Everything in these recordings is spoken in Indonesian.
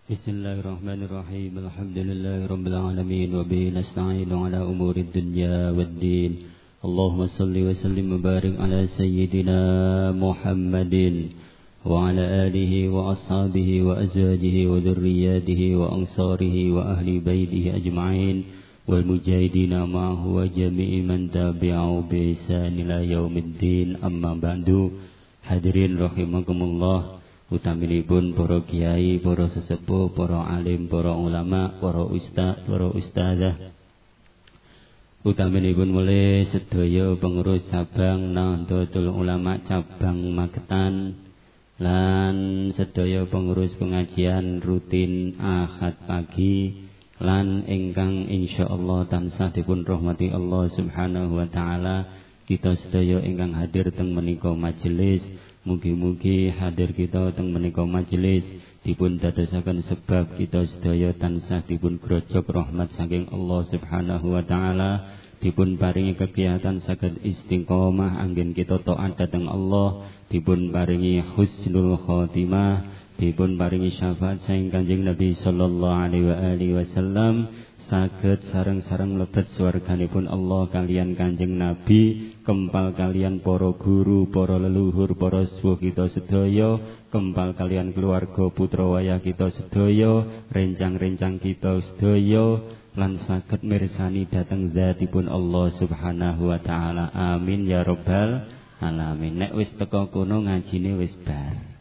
Bismillahirrahmanirrahim. Alhamdulillahirabbil alamin wa bihi nasta'inu ala umuri dunya waddin. Allahumma shalli wa sallim wa barik ala sayyidina Muhammadin wa ala alihi wa ashabihi wa azwajihi wa dhurriyyatihi wa ansarihi wa ahli baitihi ajma'in wal mujahidina ma'ahu wa jami'i man tabi'ahu bi ihsan ila yaumiddin. Amma ba'du. Hadirin rahimakumullah. Utaminipun para kiai, para sesepuh, para alim, para ulama, para ustaz, para ustazah. Utaminipun mulai sedaya pengurus cabang Nahdlatul Ulama cabang Magetan lan sedaya pengurus pengajian rutin Ahad pagi lan ingkang insyaallah tansah dipun rahmati Allah Subhanahu wa taala. Kita sedaya ingkang hadir teng menika majelis, mugi-mugi hadir kita teng menika majelis dipun dadosaken sebab kita sedaya tansah dipun grojok rahmat saking Allah Subhanahu wa taala, dipun paringi kegiatan saged istiqomah anggen kita taat dhateng Allah, dipun paringi husnul khotimah, dipun paringi syafaat saking Kanjeng Nabi sallallahu alaihi wasallam, saged sareng-sareng mlebet swarganipun Allah kalian Kanjeng Nabi, kempal kalian para guru, para leluhur, para sepuh kita sedaya, kempal kalian keluarga putra wayah kita sedaya, rencang-rencang kita sedaya, lan saged mirsani dhateng zatipun Allah Subhanahu wa taala. Amin ya rabbal alamin. Nek wis teka kono ngajine wis bar.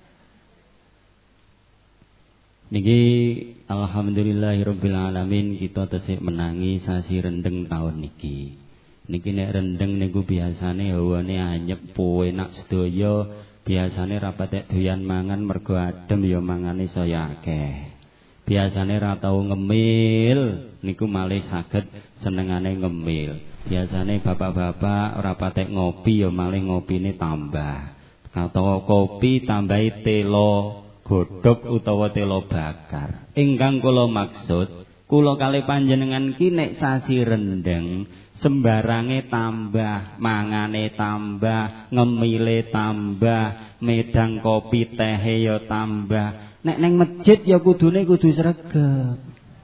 Niki alhamdulillahirabbil alamin kita tesih menangi sasi rendeng tahun niki. Niki nek rendeng niku biasane hawane anyep enak sedaya, biasane ra patek doyan mangan mergo adem ya mangane saya akeh. Biasane ra tau ngemil niku malih saged senengane ngemil. Biasane bapak-bapak ora patek ngopi ya malih ngopine tambah. Atau kopi tambahi telo godhog utawa telo bakar. Ingkang kula maksud, kula kalih panjenengan ki nek sasi rendeng sembarange tambah, mangane tambah, ngemile tambah, medang kopi tehe ya tambah. Nek neng masjid ya kudune kudu sregep.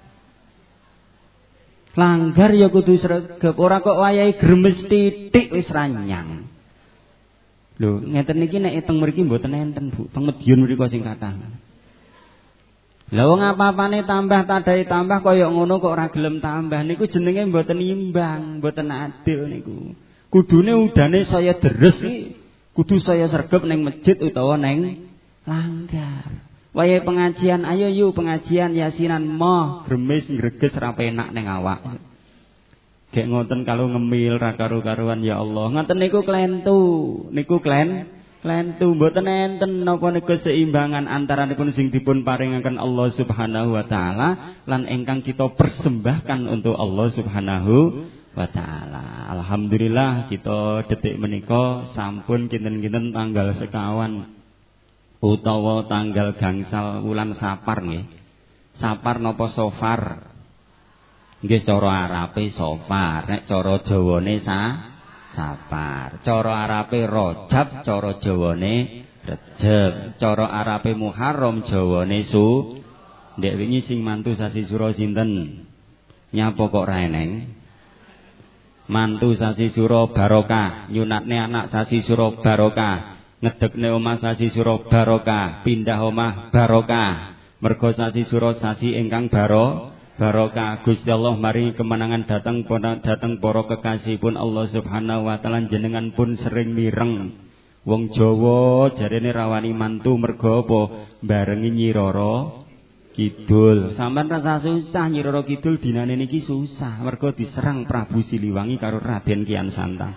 Langgar ya kudu sregep, ora kok wayahe gremes titik wis ranyang. Lho, ngeten niki nek teng mriki mboten enten, Bu. Teng Madiun mriku sing kathah. Lah wong apa-apane tambah tadahe tambah kaya ngono kok ora gelem tambah niku jenenge mboten imbang, mboten adil niku. Kudune udane saya deres iki kudu saya sregep ning masjid utawa ning langgar. Wayahe pengajian, ayo yuk pengajian yasinan moh gremes ngreges ra penak ning awak. Gek ngoten kalau ngemil ra karu-karuan ya Allah. Ngoten niku klentu. Niku klentu mboten enten napa niku seimbangan antaranipun sing dipun paringaken Allah Subhanahu wa taala lan ingkang kita persembahkan untuk Allah Subhanahu wa taala. Alhamdulillah kita detik menika sampun kinten-kinten tanggal sekawan utawa tanggal gangsal wulan Sapar nggih. Sapar napa Sofar? Nggih cara Arabe Sofar, nek cara Jawane Sapar. Cara Arabe Rajab, cara Jawane Rejeb. Cara Arabe Muharram, Jawane Ndek wingi sing mantu sasi sura sinten? Nyapa kok ra eneng? Mantu sasi sura barokah, nyunatne anak sasi sura barokah, ngedekne omah sasi sura barokah, pindah omah barokah. Mergo sasi sura sasi ingkang barokah. Gusti Allah maringi kemenangan datang para kekasih pun Allah Subhanahu wa taala. Jenengan pun sering mireng. Wong Jawa jarene rawani mantu mergo apa? Barengi Nyi Roro Kidul. Sampeyan rasa susah Nyi Roro Kidul dinane niki susah mergo diserang Prabu Siliwangi karo Raden Kian Santang.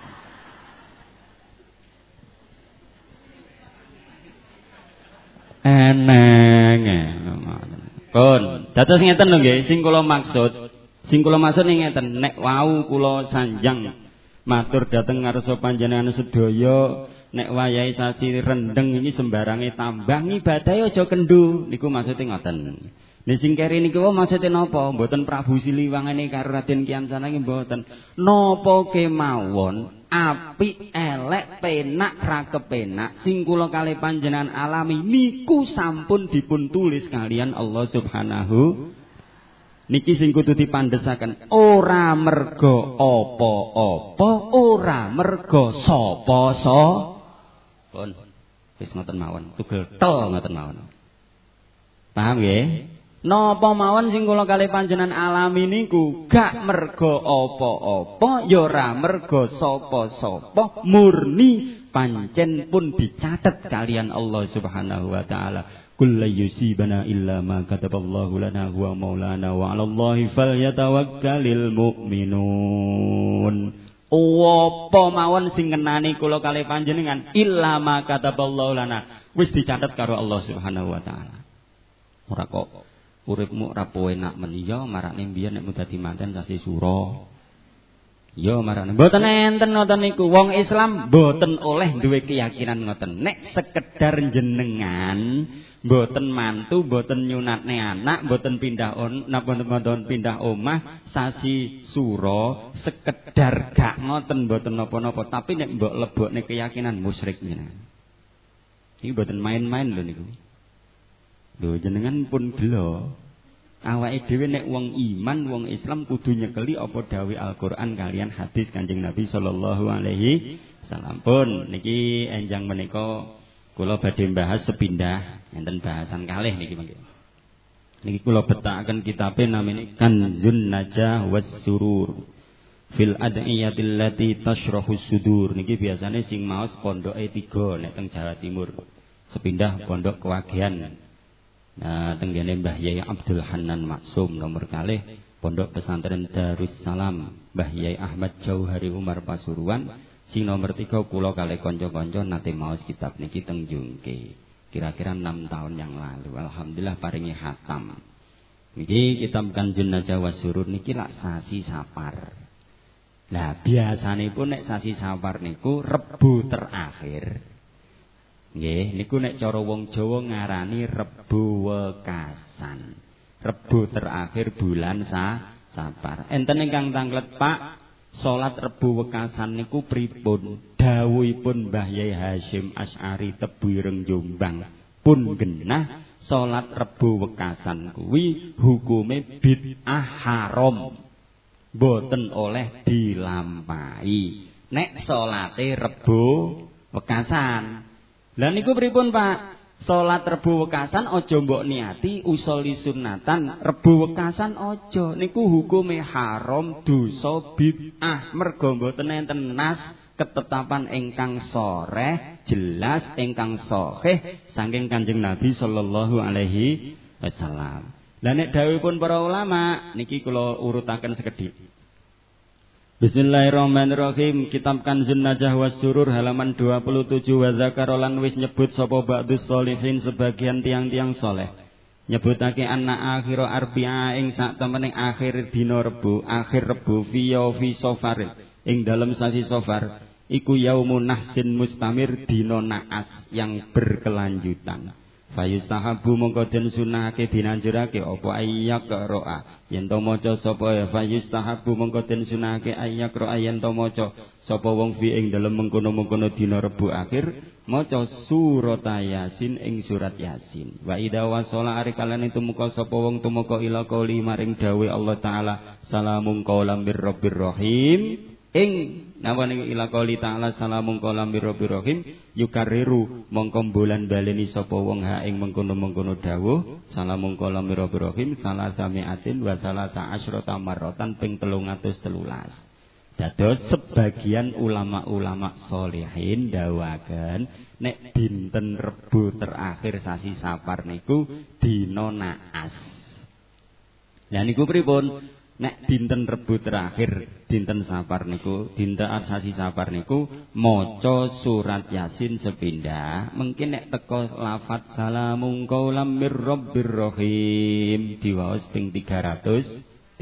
Eneng. Pun, dados ngeten lho nggih, sing kula maksud ning ngeten, nek wau kula sanjang matur dhateng ngarsa panjenengan sedaya, nek wayahe sasi rendeng ini sembarange tambah ngibadahe aja kendhu, niku maksude ngoten. Nek sing keri niku maksude napa? Mboten Prabu Siliwangi karo Raden Kian Santang mboten. Napa kemawon apik elek penak ra kepenak sing kula kalih panjenengan alami niku sampun dipun tulis kalian Allah Subhanahu. Niki sing kudu dipandhesaken ora merga apa-apa, ora merga sapa-sapa. Wis ngoten mawon, tugel tel ngoten mawon. Paham nggih? Napa mawon sing kula kalih panjenengan alami niku gak merga apa-apa ya ora merga sapa-sapa, murni pancen pun dicatet kalian Allah Subhanahu wa taala. Kullu yusibana illa ma kataballahu lana huwa maulana wa 'alallahi falyatawakkalul mu'minun. Apa mawon sing ngenani kula kalih panjenengan illa ma kataballahu lana wis dicatet karo Allah Subhanahu wa taala. Ora kok uripmu ora penak men ya marane mbiyen nek dadi manten sasi sura. Ya marane mboten enten ngoten niku. Wong Islam mboten oleh duwe keyakinan ngoten. Nek sekedar jenengan mboten mantu, mboten nyunatne anak, mboten pindah omah sasi sura, sekedar gak ngoten mboten napa-napa, tapi nek mbok lebokne keyakinan musyrik jenengan. Iki mboten main-main lho niku. Lho jenengan pun gelo. Awake dhewe nek wong iman, wong Islam kudu nyekeli apa dawuh Al-Qur'an kalian hadis Kanjeng Nabi sallallahu alaihi wasallam. Pun niki enjang menika kula badhe bahas sepindah enten bahasan kalih niki mangke. Niki kula betakaken kitabe namine Kanzun Najah was Surur fil ad'iyatil lati tashrahus sudur. Niki biasane sing maos pondoke 3 nek teng Jawa Timur. Sepindah pondok Kewagean. Nah, tenggene Mbah Yai Abdul Hanan Maksum nomor kalih Pondok Pesantren Darussalam Mbah Yai Ahmad Jauhari Umar Pasuruan. Sing nomor 3 kula kalih kanca-kanca nate maos kitab niki teng Jungke. Kira-kira 6 tahun yang lalu. Alhamdulillah paringi khatam. Niki kitab Kanzun Najah Wasurur niki lak sasi Safar. Nah, biasanipun nek sasi Safar niku Rebu terakhir. Nggih, niku nek cara wong Jawa ngarani Rebu Wekasan. Rebu terakhir bulan Safar. Enten ingkang tanglet, Pak, salat Rebu Wekasan niku pripun? Dawuhipun Mbah Yai Hasyim Asy'ari Tebu Ireng Jombang pun genah salat Rebu Wekasan kuwi hukume bid'ah haram. Boten oleh dilampahi. Nek salate Rebu Wekasan. Lah niku pripun Pak? Salat Rebu Wekasan aja mbok niati usoli sunatan, Rebu Wekasan aja. Niku hukume haram, dosa bid'ah. Merga mboten enten nas ketetapan ingkang shareh, jelas ingkang sahih saking Kanjeng Nabi sallallahu alaihi wasallam. Lah nek dawuhipun para ulama niki kula urutaken sekedhik. Bismillahirrahmanirrahim. Kitab Kanzun Najah was Surur halaman 27 wa zakarolan wis nyebut sapa ba'dus sholihin sebagian tiang-tiang soleh. Nyebutake anna akhira arbi'a ing sak temening akhir dina Rebu, akhir Rebu fi Safar ing dalem sasi Safar iku yaumun nahsin mustamir dina naas yang berkelanjutan. Fayustahabu mongko den sunahake dinanjurake apa ayyak ro'a yen to maca sapa fayustahabu mongko den sunahake ayyak ro'a yen to maca sapa wong fi ing dalem mengkono-mengkono dina Rebu akhir maca surat Yasin ing surat Yasin. Wa idza wasala ari kalane tumeka sapa wong tumeka ila qauli maring dawuh Allah taala salamun qaulam bir rabbir rahim ing napa niku ila qauli ta'ala salamun qaulam birrabbir rahim yukariru mongko bulan baleni sapa wong ha ing mengkono-mengkono dawuh salamun qaulam birrabbir rahim salasamiatin wa salasa asyrata marratan ping 313. Dados sebagian ulama-ulama sholihin dawuhaken nek dinten Rebu terakhir sasi Safar niku dina naas. Lah niku pripun? Nek dinten Rebu terakhir dinten Safar niku, dinten sasi Safar niku maca surat Yasin sepindah. Mungkin nek teka lafaz salamun qaulam mir rabbir rahim diwaos ping 313.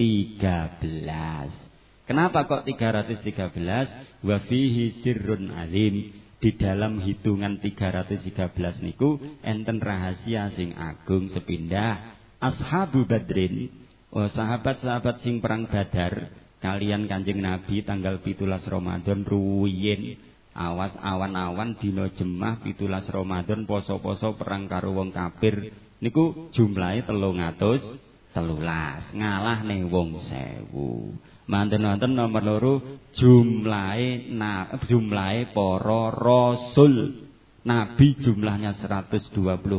Kenapa kok 313? Wa fihi sirrun alim. Di dalam hitungan 313 niku enten rahasia sing agung sepindah. ashabu badrin, sahabat-sahabat sing perang Badar kalian Kanjeng Nabi tanggal 17 Ramadan ruwiyin awas awan-awan dina Jemah 17 Ramadan poso-poso perang karo wong kafir niku jumlahe 313 ngalah ning wong 1000. Manten-manten nomor loro jumlahe para rasul Nabi jumlahnya 124.000,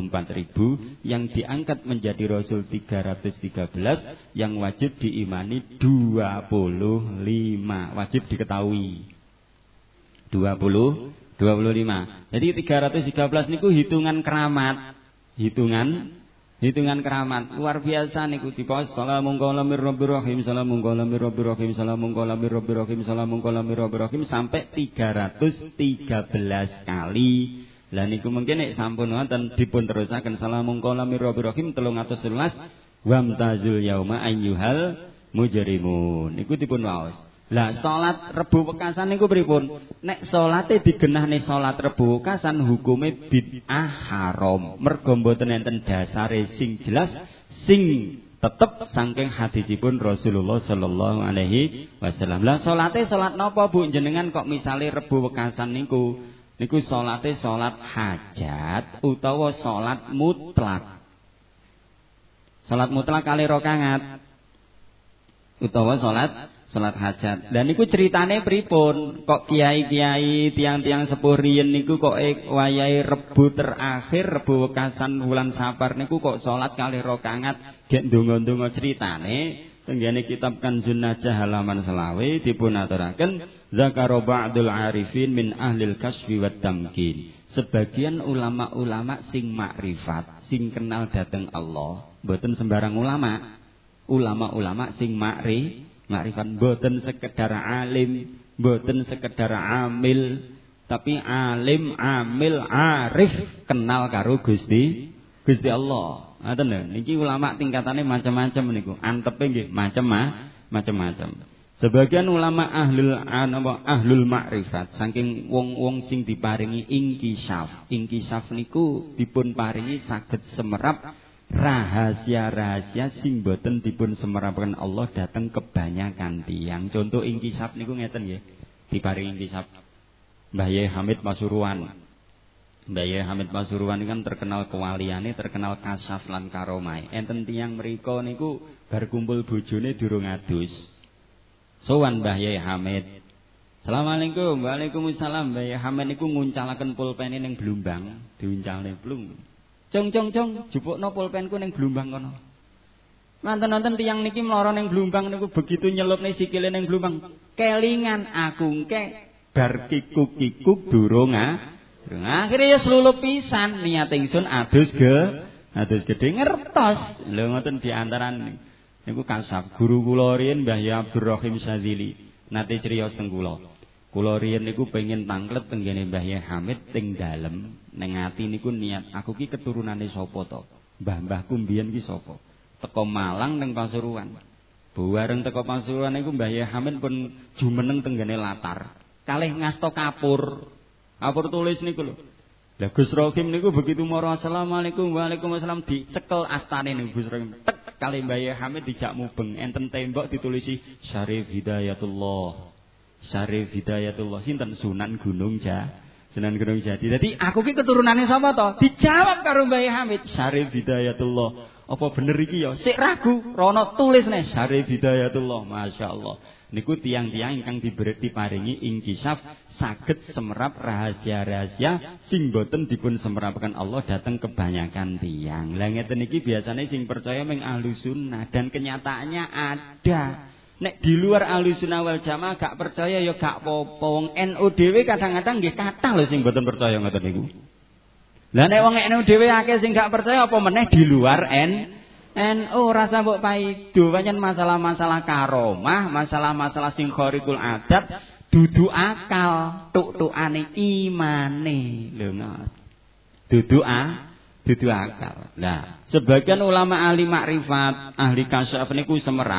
yang diangkat menjadi Rasul 313, yang wajib diimani 25, wajib diketahui 25. Jadi 313 niku hitungan keramat, hitungan keramat luar biasa niku dipos salamun qalamir rabbir rahim salamun qalamir rabbir rahim salamun qalamir rabbir rahim salamun qalamir rabbir rahim sampai 313 kali. Lah niku mungkin nek sampun wonten dipun terusaken salamun qalamir rabbir rahim 311 wamtazul yauma ayyuhal mujrimun niku dipun waos. Lah salat Rebu Wekasan niku pripun? Nek salate digenahne salat Rebu Wekasan hukume bid'ah haram. Mergo mboten enten dasare sing jelas sing tetep saking hadisipun Rasulullah sallallahu alaihi wasallam. Lah salate salat napa Bu jenengan kok misale Rebu Wekasan niku salate salat hajat utawa salat mutlak? Salat mutlak kali rakaat utawa salat hajat. Dan niku ceritane pripun? Kok kiai-kiai tiang-tiang sepuh riyen niku kok wayahe Rebu terakhir Rebu Wekasan wulan Safar niku kok salat kali rakaat gek ndonga-ndonga ceritane tenggene kitab Kanzun Najah halaman 20 dipun aturaken zakara ba'dul arifin min ahlil kasfi wat tamkin. Sebagian ulama-ulama sing makrifat, sing kenal dhateng Allah, mboten sembarang ulama. Ulama-ulama sing makrifat mboten sekedar alim, mboten sekedar amil, tapi alim, amil, arif kenal karo Gusti Allah. Ngoten lho, niki ulama tingkatane macam-macam niku. Antepe nggih macam-macam. Sebagian ulama ahlul makrifat saking wong-wong sing diparingi ingkisyaf. Ingkisyaf niku dipun paringi saged semerap rahasia-rahasia sing boten dipun semerapaken Allah dateng kebanyakan tiyang. Contoh ingkisyaf niku ngeten nggih. Diparingi ingkisyaf Mbah Yai Hamid Pasuruan. Mbah Yai Hamid Pasuruan kan terkenal kewaliane, terkenal kasaf lan karomai. Enten tiyang mriko niku bar kumpul bojone durung adus. Sowan Mbah Yai Hamid. Assalamualaikum. Waalaikumsalam. Mbah Yai Hamid niku nguncalaken pulpene ning Blumbang, diuncalne plung. Cong, jupukno pulpenku ning Blumbang kono. Manten-manten tiyang niki mloro ning Blumbang niku begitu nyelupne sikile ning Blumbang, kelingan aku engke bar kikuk-kikuk durung akhire ya slulup pisan niat ingsun adus gedhe ngertos. Lho ngoten di antaran niku kasab guru kula riyen Mbah Ya Abdurrahim Sazili nate criyos teng kula. Kula riyen niku pengin tanglet tenggene Mbah Ya Hamid teng dalem ning ati niku niat aku ki keturunane sapa to? Mbah-mbahku mbiyen ki sapa? Teko Malang ning Pasuruan. Bareng teko Pasuruan niku Mbah Ya Hamid pun jumeneng tenggene latar. Kalih ngasta kapur tulis niku lho. Lah Gus Rohim niku begitu mara assalamualaikum waalaikumsalam dicekel astane niku Gus Rohim. Tek kali Mbah Yai Hamid dijak mubeng enten tembok ditulisi Syarif Hidayatullah. Syarif Hidayatullah sinten Sunan Gunung Jati. Dadi aku ki keturunane sapa to? Dijawab karo Mbah Yai Hamid Syarif Hidayatullah. Apa bener iki ya? Sik ragu, rono tulisne Syarif Hidayatullah. Masyaallah. Niku tiang-tiang ingkang diparingi ingkisyaf saged semerap rahasia-rahasia sing boten dipun semerapaken Allah dateng kebanyakan tiang. Lah ngeten iki biasane sing percaya ming Ahlussunnah dan kenyataannya ada. Nek di luar Ahlussunnah wal Jamaah gak percaya ya gak apa-apa. Wong NU dhewe kadang-kadang nggih kathah lho sing boten percaya ngoten niku. Lah nek wong NU dhewe akeh sing gak percaya apa meneh di luar NU rasa mbok paido pancen masalah-masalah karomah, masalah-masalah sing khariqul adat dudu akal, tuk-tukane imane. Lho ngono. Dudu akal. Lah, sebagian ulama ahli makrifat, ahli kasyaf niku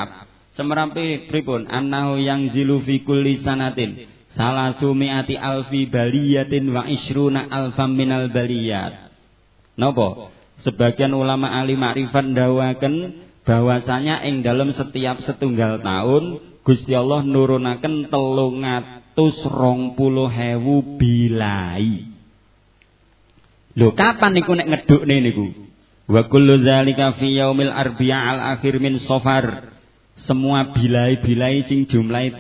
semerape pripun? Annahu yang zilu fi kulli sanatin salasumiati alfi baliyatin wa isruna alfam minal baliyat. Napa? Sebagian ulama ahli makrifat ndawaken bahwasanya ing dalam setiap setunggal tahun Gusti Allah nurunaken 320.000 bilai. Lho kapan niku nek ngedukne niku? Wa kullu dzalika fi yaumil arbi'a al akhir min Safar. Semua bilai-bilai sing jumlahe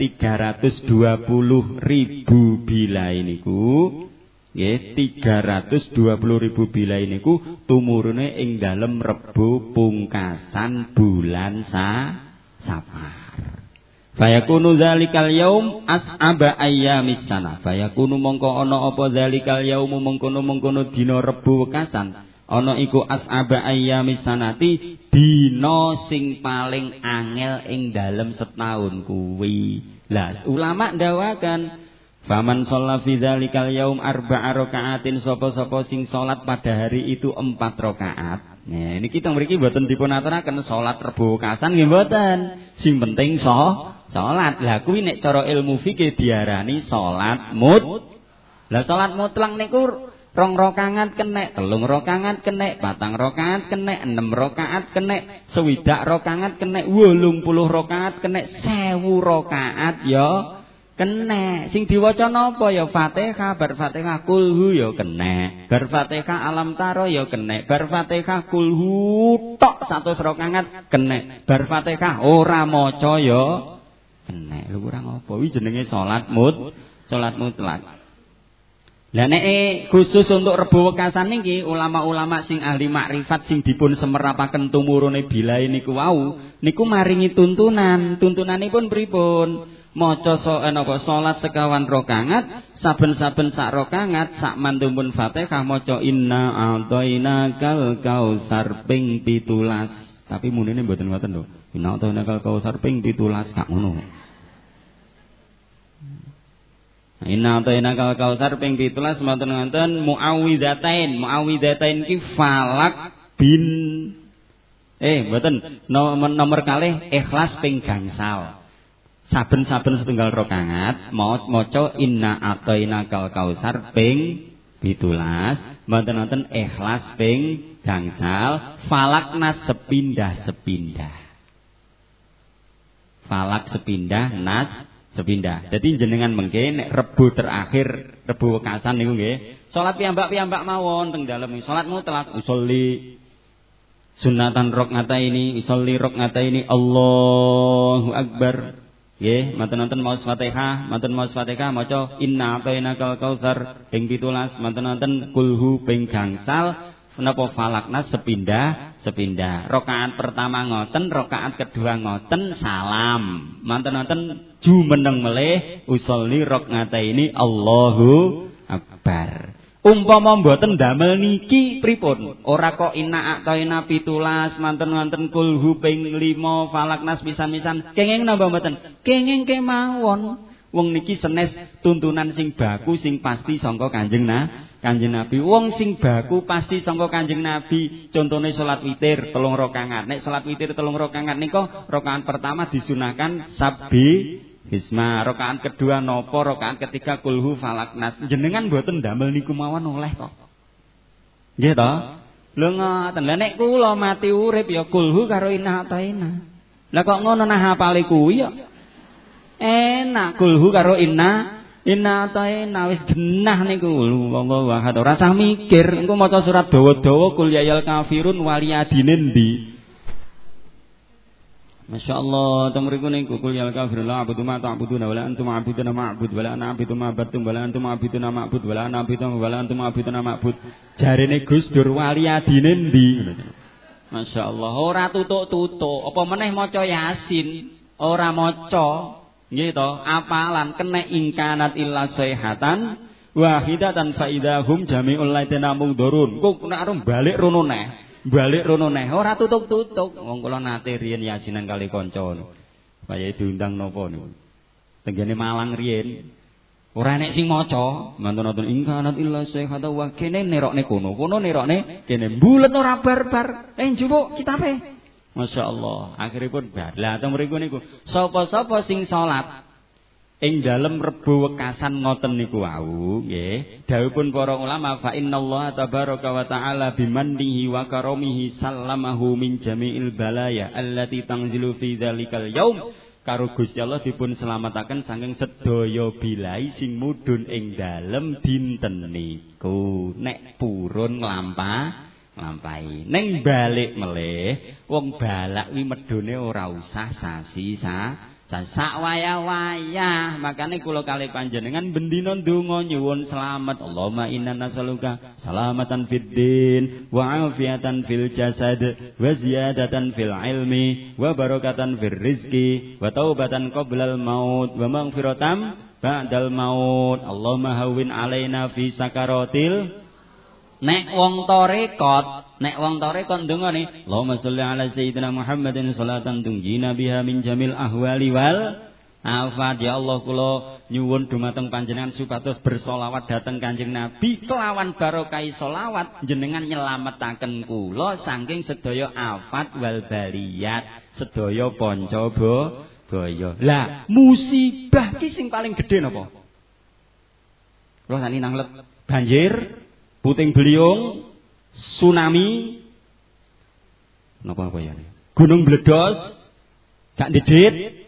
320.000 bilai niku, nggih 320.000 bilai niku tumurune ing dalem Rebo pungkasan bulan Safar. Fayakunu dzalikal yaum as'aba ayyamis sana. Fayakunu mongko ana apa dzalikal yaum mongkono dina Rebo wekasan. Ana iku as'aba ayyamis sanati dina sing paling angel ing dalem setahun kuwi. Lah ulama ndawakan faman shalla fi dzalikal yaum arba'a raka'atin sapa-sapa sing salat pada hari itu 4 rakaat. Nah niki kita mriki mboten dipun aturaken salat Rebo wekasan nggih mboten. Sing penting salat. Lah kuwi nek cara ilmu fikih diarani salat Lah salat mutlak niku 2 rakaat kenek, 3 rakaat kenek, 4 rakaat kenek, 6 rakaat kenek, 60 rakaat kenek, 80 rakaat kenek, 1000 rakaat ya kenek. Sing diwaca napa ya Fatihah, bar Fatihah kulhu ya kenek, bar Fatihah alam taro ya kenek, bar Fatihah kulhu tok 100 rakaat kenek, bar Fatihah ora maca ya kenek. Lho kurang apa? Wi jenenge salat mutlak. Lah nek khusus untuk Rebo wekasan niki ulama-ulama sing ahli makrifat sing dipun semerapaken tumurune bilai niku wau niku maringi tuntunan. Tuntunanipun pripun? Maca salat sekawan rakaat, saben-saben sak rakaat sak mantumpun Fatihah maca inna a'tainakal kautsar ping 17. Tapi munine mboten ngoten lho. Inna a'tainakal kautsar ping 17 gak ngono. Inna a'tainakal kautsar ping 17 wonten muawwidzatain. Muawwidzatain ki falak bin mboten nomor kalih ikhlas ping gangsal. Saben-saben setunggal rakaat maca inna a'tainakal kautsar ping 17, wonten ikhlas ping gangsal, falak nas sepindah-sepindah. Falak sepindah nas sepindah. Jadi jenengan mengke nek Rebo terakhir, Rebo wekasan niku nggih, salat piyambak-piyambak mawon teng dalem salat mutlak usolli sunatan rakaataini, usolli rakaataini Allahu akbar. Nggih, manten-manten maos Fatihah, manten maos Fatihah maca inna a'tainakal kautsar ping 17, manten-manten kulhu ping gangsal. Napa falakna sepindah. Rakaat pertama ngoten, rakaat kedua ngoten, salam. Manten-manten jumeneng melih usolli rakaataini Allahu akbar. Umpama mboten damel niki pripun? Ora kok inna a'taina 17, manten-manten kulhu ping 5, falaknas pisan-pisan. Kenging napa mboten? Kenging kemawon. Wong niki senes tuntunan sing baku sing pasti sangka Kanjeng Nabi. Wong sing baku pasti sangka Kanjeng Nabi. Contone salat witir 3 rakaat. Nek salat witir 3 rakaat nika rakaat pertama disunahkan sabbi hisma, rakaat kedua napa, rakaat ketiga kulhu falaknas. Jenengan mboten damel niku mawon oleh kok. Nggih to? Lho ngoten. Lah nek kula mati urip ya kulhu karo inna a'taina. Lah kok ngono nah hafale kuwi ya. Enak kulhu karo inna a'taina wis genah niku. Wallahu ahad. Ora usah mikir, engko maca surat dawa-dawa kul ya ayyuhal kafirun waliyadine ndi. Masyaallah, temriku niku kul ya kafirun la a'budu ma ta'buduna wala antum a'buduna ma'bud wala ana a'budu ma battum wala antum a'buduna ma'bud wala ana a'budu wala antum a'buduna ma'bud. Jarene Gus Dur waliyadine ndi. Masyaallah, ora tutuk-tutuk, apa meneh maca Yasin, ora maca. Nggih to, apalan kena ingkanat illa sayhatan wahidatan faidahum jami'ul laidina mudhurun. Kok nek arep balik rono neh. Ora tutuk-tutuk. Wong kula nate riyen yasinan kali kanca niku. Kaya diundang napa niku. Tenggene Malang riyen. Ora nek sing maca, manten-manten ingkanat illa sayhatan wa kene nerokne kono nerokne kene mbulet ora barbar. Njupuk kitabe. Masya Allah, akhiripun bar. Lah teng mriku niku, sapa-sapa sing salat ing dalem rebu wekasan ngoten niku wau nggih dawuhipun para ulama fa innallaha tabaraka wa taala bimannihi wa karamihi sallamahu min jami'il balaya allati tanzilu fi dzalikal yaum karo Gusti Allah dipun selamataken saking sedaya bilai sing mudhun ing dalem dinten niku nek purun nglampahi ning balik melih wong balak kuwi medhone ora usah sasi sak wayah-wayah. Makane kula kalih panjenengan bendina ndonga nyuwun slamet. Allahumma inna nas'aluka salamatan fid din wa afiatan fil jasad wa ziyadatan fil ilmi wa barakatan fil rizqi wa taubatan qoblal maut wa maghfiratan ba'dal maut. Allahumma hawwin alaina fi sakaratil. Nek wong tarekat ndongane Allahumma sholli ala sayyidina Muhammadin sholatan tunjina biha min jamil ahwali wal afat. Ya Allah kula nyuwun dumateng panjenengan supados bersolawat dhateng Kanjeng Nabi kelawan barokah solawat jenengan nyelametaken kula saking sedaya afat wal baliyat sedaya panca baya. Lah musibah ki sing paling gedhe napa? Kula sani nanglet banjir, puting beliung, tsunami, napa ya? Gunung meledos, gak ndedit.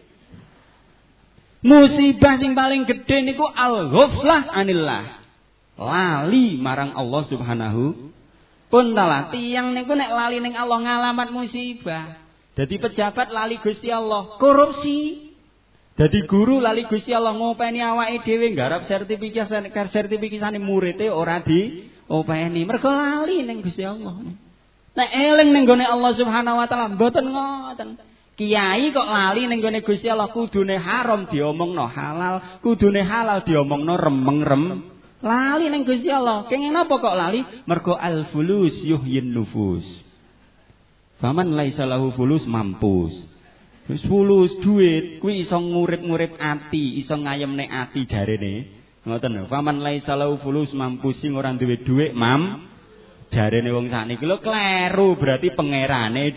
Musibah sing paling gedhe niku al-ghaflah anillah. Lali marang Allah Subhanahu pun taala. Tiyang niku nek lali ning Allah ngalamat musibah. Dadi pejabat lali Gusti Allah, korupsi. Dadi guru lali Gusti Allah ngopeni awake dhewe nggarap sertifikasane murite ora openi mergo lali ning Gusti Allah. Nek eling ning gone Allah Subhanahu wa taala mboten ngoten. Kiai kok lali ning gone Gusti Allah kudune haram diomongno halal, kudune halal diomongno remeng-rem. Lali ning Gusti Allah. Kenging napa kok lali? Mergo al-fulus yuhyin nufus. Faman laisa lahu fulus mampus. Wis fulus duit kuwi iso ngurit-ngurit ati, iso ngayemne ati jarene. Ngoten lho, faman laisa lahu fulus mampus sing ora duwe dhuwit jarene wong sakniki lho kleru berarti pangerane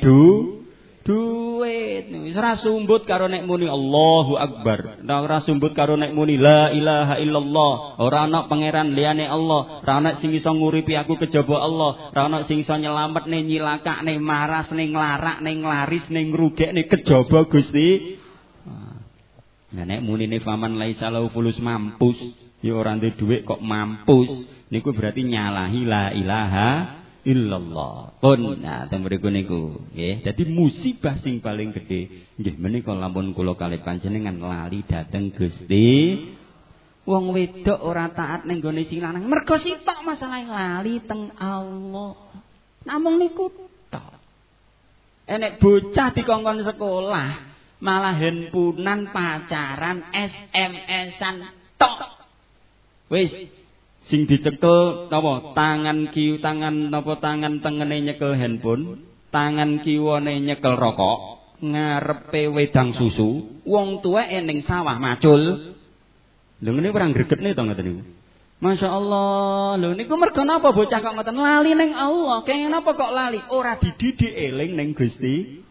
duwit. Wis ora sumbut karo nek muni Allahu Akbar, ora sumbut karo nek muni la ilaha illallah, ora ana pangeran liyane Allah, ora ana sing iso nguripi aku kejaba Allah, ora ana sing iso nyelametne nyilakakne marasne nglarakne nglarisne ngrugekne kejaba Gusti. Nah nek munine faman laisa lahu fulus mampus ya ora ndek dhuwit kok mampus niku berarti nyalahi la ilaha illallah. Pun nah teng mriku niku nggih. Dadi musibah sing paling gedhe nggih menika lampun kula kalih panjenengan lali dhateng Gusti. Wong wedok ora taat ning gone sing lanang mergo sitok masalah lali teng Allah. Namung niku tok. Enek bocah dikongkon sekolah malah handphonean pacaran SMS-an tok. Wis sing dicekel napa tangan tengene nyekel handphone, tangan kiwane nyekel rokok, ngarepe wedang susu, wong tuweke ning sawah macul. Lho ngene ora gregetne to ngoten niku. Masyaallah. Lho niku mergo napa bocah kok ngoten lali ning Allah. Kenging napa kok lali? Ora dididik eling ning Gusti.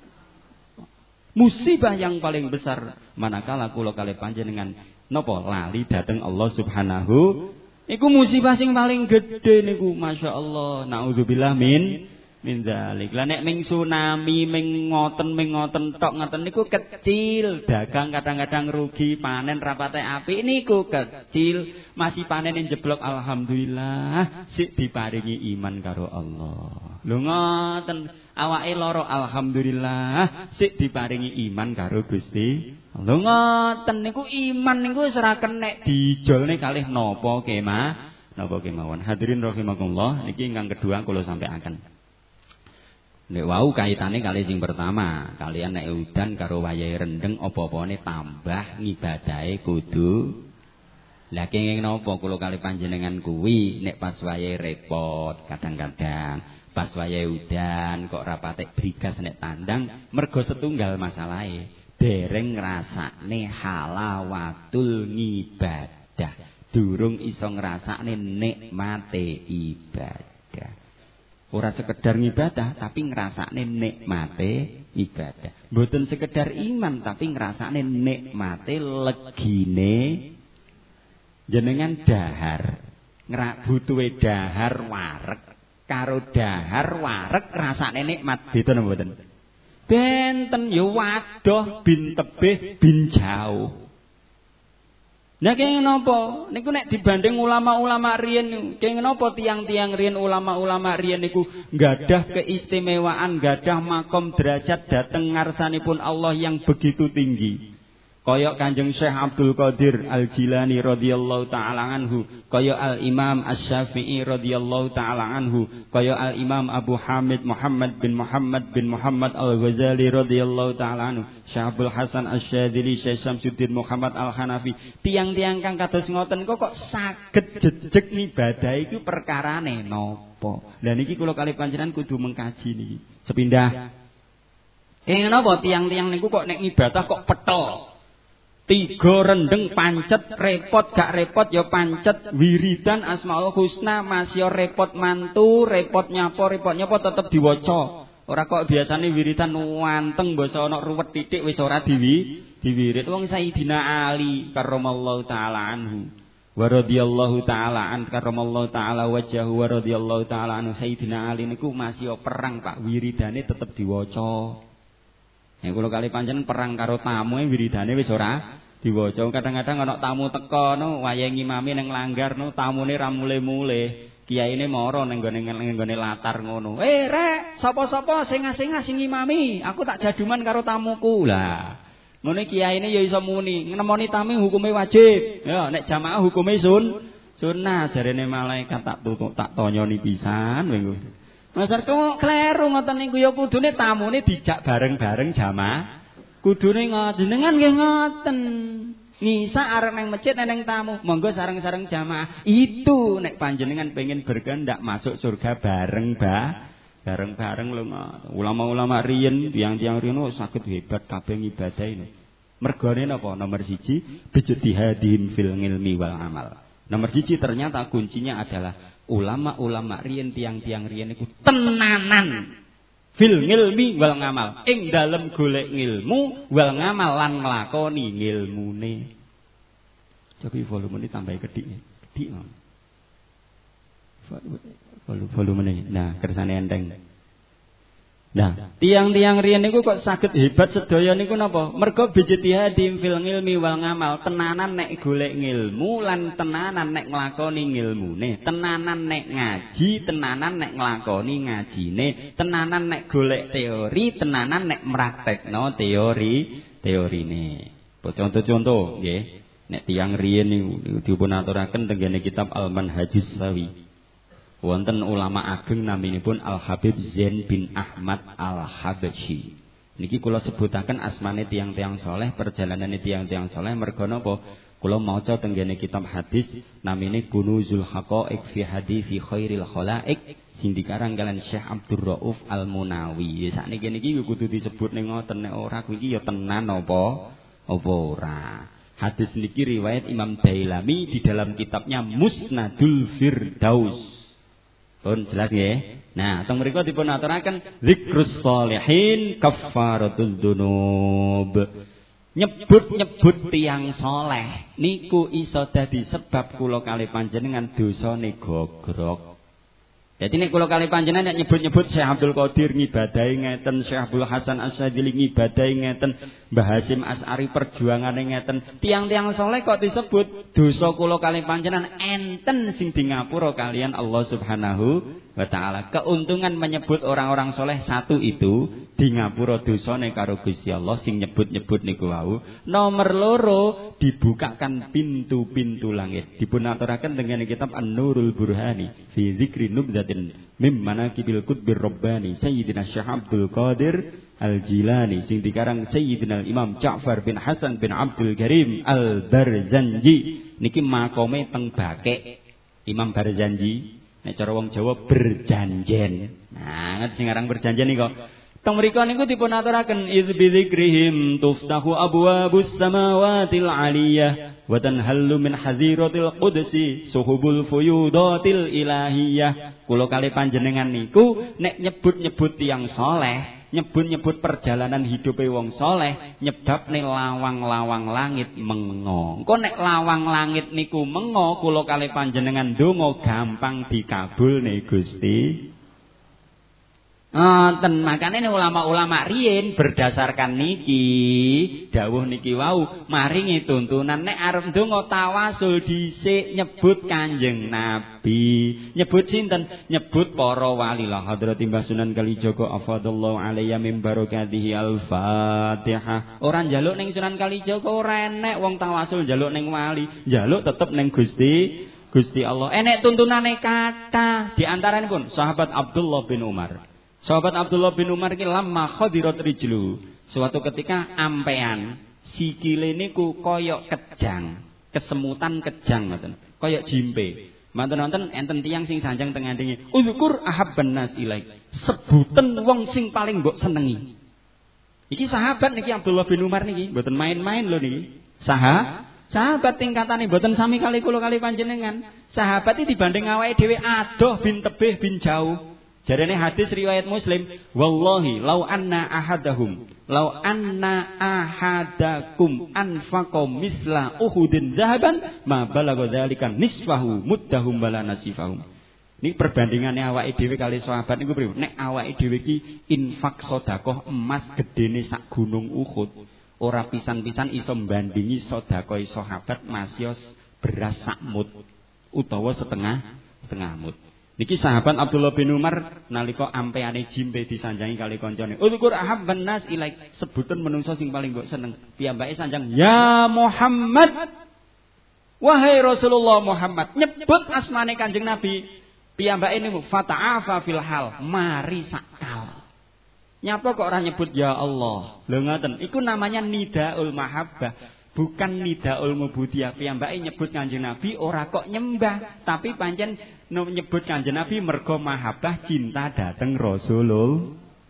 Musibah yang paling besar manakala kula kalih panjenengan napa lali dhateng Allah Subhanahu. Iku musibah sing paling gedhe niku masyaallah. Naudzubillah min dzalik. Lah nek ming tsunami ming ngoten tok ngoten niku kecil, dagang kadang-kadang rugi, panen rapate apik niku kecil, masih panen jeblok alhamdulillah, sik diparingi iman karo Allah. Lho ngoten, awake lara alhamdulillah, sik diparingi iman karo Gusti. Lho ngoten niku iman niku wis ora kenek dijolne kalih napa kemawon. Hadirin rahimakumullah, niki ingkang kedua kula sampaikan. Nek wau kaitane kali sing pertama, kalian nek udan karo wayahe rendeng apa-apane tambah ngibadahe kudu. Lah kenging napa kula kali panjenengan kuwi nek pas wayahe repot kadang-kadang, pas wayahe udan kok rapatek brigas nek tandang mergo setunggal masalahe. Dereng ngrasakne halawatul ngibadah, durung iso ngrasakne nikmate ibadah. Ora sekedar ngibadah tapi ngrasakne nikmate ibadah. Mboten sekedar iman tapi ngrasakne nikmate legine jenengan dahar. Butuhe dahar wareg karo dahar wareg rasane nikmat beda napa mboten? Benten ya wadoh bin tebih bin jauh. Nah kenging napa? Niku nek dibanding ulama-ulama riyen niku, kenging napa tiang-tiang riyen ulama-ulama riyen niku nggadah keistimewaan, nggadah makom derajat dhateng ngarsanipun Allah yang begitu tinggi. Kaya Kanjeng Syekh Abdul Qadir Al-Jilani radhiyallahu taala anhu, kaya Al-Imam Asy-Syafi'i radhiyallahu taala anhu, kaya Al-Imam Abu Hamid Muhammad bin Muhammad Al-Ghazali radhiyallahu taala anhu, Syekh Abdul Hasan Asy-Syadzili, Syekh Syamsuddin Muhammad Al-Hanafi. Tiang-tiang kang kados ngoten kok saged jejeg ibadah iku perkarane napa? Lah niki kula kalih panjenengan kudu mengkaji niki. Sepindah. Napa tiang-tiang niku kok nek ibadah kok petel. 3 rendeng pancet, repot gak repot ya pancet, wiridan Asmaul Husna masih repot mantu, repot nyapo tetep diwaca. Ora kok biasane wiridan wanteng basa ana ruwet titik wis ora diwirid. Wong Sayyidina Ali karramallahu taala anhu. Wa radhiyallahu taala an karramallahu taala wajhahu wa radhiyallahu taala anhu. Sayyidina Ali niku masih perang Pak, wiridane tetep diwaca. Ya kula kali pancen perang karo tamu wiridane wis ora diwaca. Kadang-kadang ana tamu teka no wayahe ngimami ning langgar no tamune ra mule-mule. Kiyaine mara ning nggone latar ngono. Rek, sapa-sapa sing ngimami? Aku tak jaduman karo tamuku. Lah, ngene kiyaine ya iso muni, nemoni tamu hukume wajib. Ya nek jamaah hukume sunnah. Jarene malaikat tak tanyoni pisan kowe. Masar kok kleru ngoten niku ya kudune tamune dijak bareng-bareng jamaah. Kudune ngoten jenengan nggih ngoten. Ngisa arep nang masjid nang tamu, monggo sareng-sareng jamaah. Itu nek panjenengan pengen berkehendak masuk surga bareng-bareng lho. Ulama-ulama riyen, tiang-tiang riyen saged hebat kabeh ibadah ini. Mergane napa? Nomor 1 bijtihadin fil ilmi wal amal. Nomor 1 ternyata kuncinya adalah ulama-ulama riyen tiang-tiang riyen iku tenanan fil ilmi wal ngamal, ing dalem golek ilmu wal ngamal lan nglakoni ilmune. Cobi volumene tambah gedhik ngono. Volumene. Nah, kersane enteng. Nah, tiang-tiang riyen niku kok saged hebat sedaya niku napa? Mergo bijtihadi fil ilmi wal ngamal, tenanan nek golek ilmu lan tenanan nek nglakoni ilmune, tenanan nek ngaji, tenanan nek nglakoni ngajine, tenanan nek golek teori, tenanan nek mraktekno teorine. Contoh-contoh nggih, nek tiang riyen niku dipun aturaken tenggene kitab Al-Manhajus Sawi. Wonten ulama ageng naminipun Al-Habib Zain bin Ahmad Al-Habsyi. Niki kula sebutaken asmane tiang-tiang soleh, perjalanane tiang-tiang soleh merga napa? Kula maca tenggene kitab hadis namine Kunuzul Haqaiq fi Hadisi Khairil Khalaiq sing dikarang kalian Syekh Abdul Rauf Al-Munawi. Sakniki niki kudu disebut ning ngoten, nek ora kuwi ya tenan apa ora. Hadis niki riwayat Imam Dailami di dalam kitabnya Musnadul Firdaus. Pun jelas nggih. Nah, teng mriku dipun aturaken zikrus sholihin kaffaratul dzunub. Nyebut-nyebut tiang soleh niku iso dadi sebab kula kali panjenengan dosane gogrok. Jadi nek kula kali panjenengan nek nyebut-nyebut Syekh Abdul Qadir ngibadahi ngeten, Syekh Abdul Hasan Asy-Syadzili ngibadahi ngeten, Mbah Hasyim Asy'ari perjuangane ngeten, tiang-tiang soleh kok disebut dosa kula kali panjenengan enten sing di ngapura kalian Allah Subhanahu wa taala. Keuntungan menyebut orang-orang soleh satu itu di ngapura dosane karo Gusti Allah sing nyebut-nyebut niku wau. Nomor 2 dibukakan pintu-pintu langit. Dipun aturaken dengan kitab An-Nurul Burhani fi dzikri nubzatin mim manaqibil qutbir rabbani Sayyidina Syekh Abdul Qadir Al-Jilani sing dikarang Sayyidina Imam Ja'far bin Hasan bin Abdul Karim Al-Barzanji. Niki makome teng Bakek. Imam Barzanji nek cara wong Jawa berjanjen. Nah, ngerti sing aran berjanjen niku. Teng mriku niku dipun aturaken idz bi dzikrihim tuftahu abwabus samawatil aliyah wa tanhallu min haziratil qudsi suhubul fuyudatil ilahiyah. Kula kali panjenengan niku nek nyebut-nyebut tiyang soleh nyebut-nyebut perjalanan hidupe wong soleh nyebabne lawang-lawang langit mengo. Engko nek lawang langit niku mengo kula kalih panjenengan ndonga gampang dikabulne Gusti. Ten makane ulama-ulama riyin berdasarkan niki dawuh niki wau maringi tuntunan nek arep ndonga tawasul dhisik nyebut Kanjeng Nabi. Nyebut sinten? Nyebut para wali. La Hadrat Mbah Sunan Kalijaga afadallahu alayya min barakatihi al-Fatihah. Ora njaluk ning Sunan Kalijaga ora enek wong tawasul njaluk ning wali, njaluk tetep ning Gusti Allah. Enek tuntunane kathah di antaranipun sahabat Abdullah bin Umar. Sahabat Abdullah bin Umar ki lamma khadirat rijlu. Suatu ketika ampean sikile niku koyok kejang, kesemutan kejang ngoten. Koyok jimpe. Manten-manten enten tiyang sing sanjang teng ngandenge, "Uzkur ahabban nas ilaik." Sebuten wong sing paling mbok senengi. Iki sahabat niki Abdullah bin Umar niki, mboten main-main lho niki. Sahabat tingkatane mboten sami kali kula kali panjenengan. Sahabat iki dibanding awake dhewe adoh bin tebih bin jauh. Jarane hadis riwayat Muslim, wallahi law anna ahadakum anfaqa misla Uhudin zahaban ma balagha dzalika nisfahu muddahum wala nasifahum. Ini perbandingannya awake dhewe kali sahabat niku pripun? Nek awake dhewe iki infak sedekah emas gedene sak gunung Uhud, ora pisan-pisan iso mbandingi sedekah sahabat masya beras sak mut utawa setengah mut. Niki sahabat Abdullah bin Umar nalika ampeane jimpe disanjangi kali kancane. Uzkur ahabban nas ilaik, sebutan menungso sing paling mbok seneng. Piyambake sanjang, "Ya Muhammad." Wahai Rasulullah Muhammad, nyebut asmane Kanjeng Nabi. Piyambake niku fata'afa fil hal, mari sakal. Nyapa kok ora nyebut ya Allah? Lho ngoten, iku namanya nidaul mahabbah. Bukan nidaul mubudiyah. Piyambake nyebut Kanjeng Nabi ora kok nyembah, tapi pancen nyebut Kanjeng Nabi mergo mahabbah cinta dateng Rasulullah.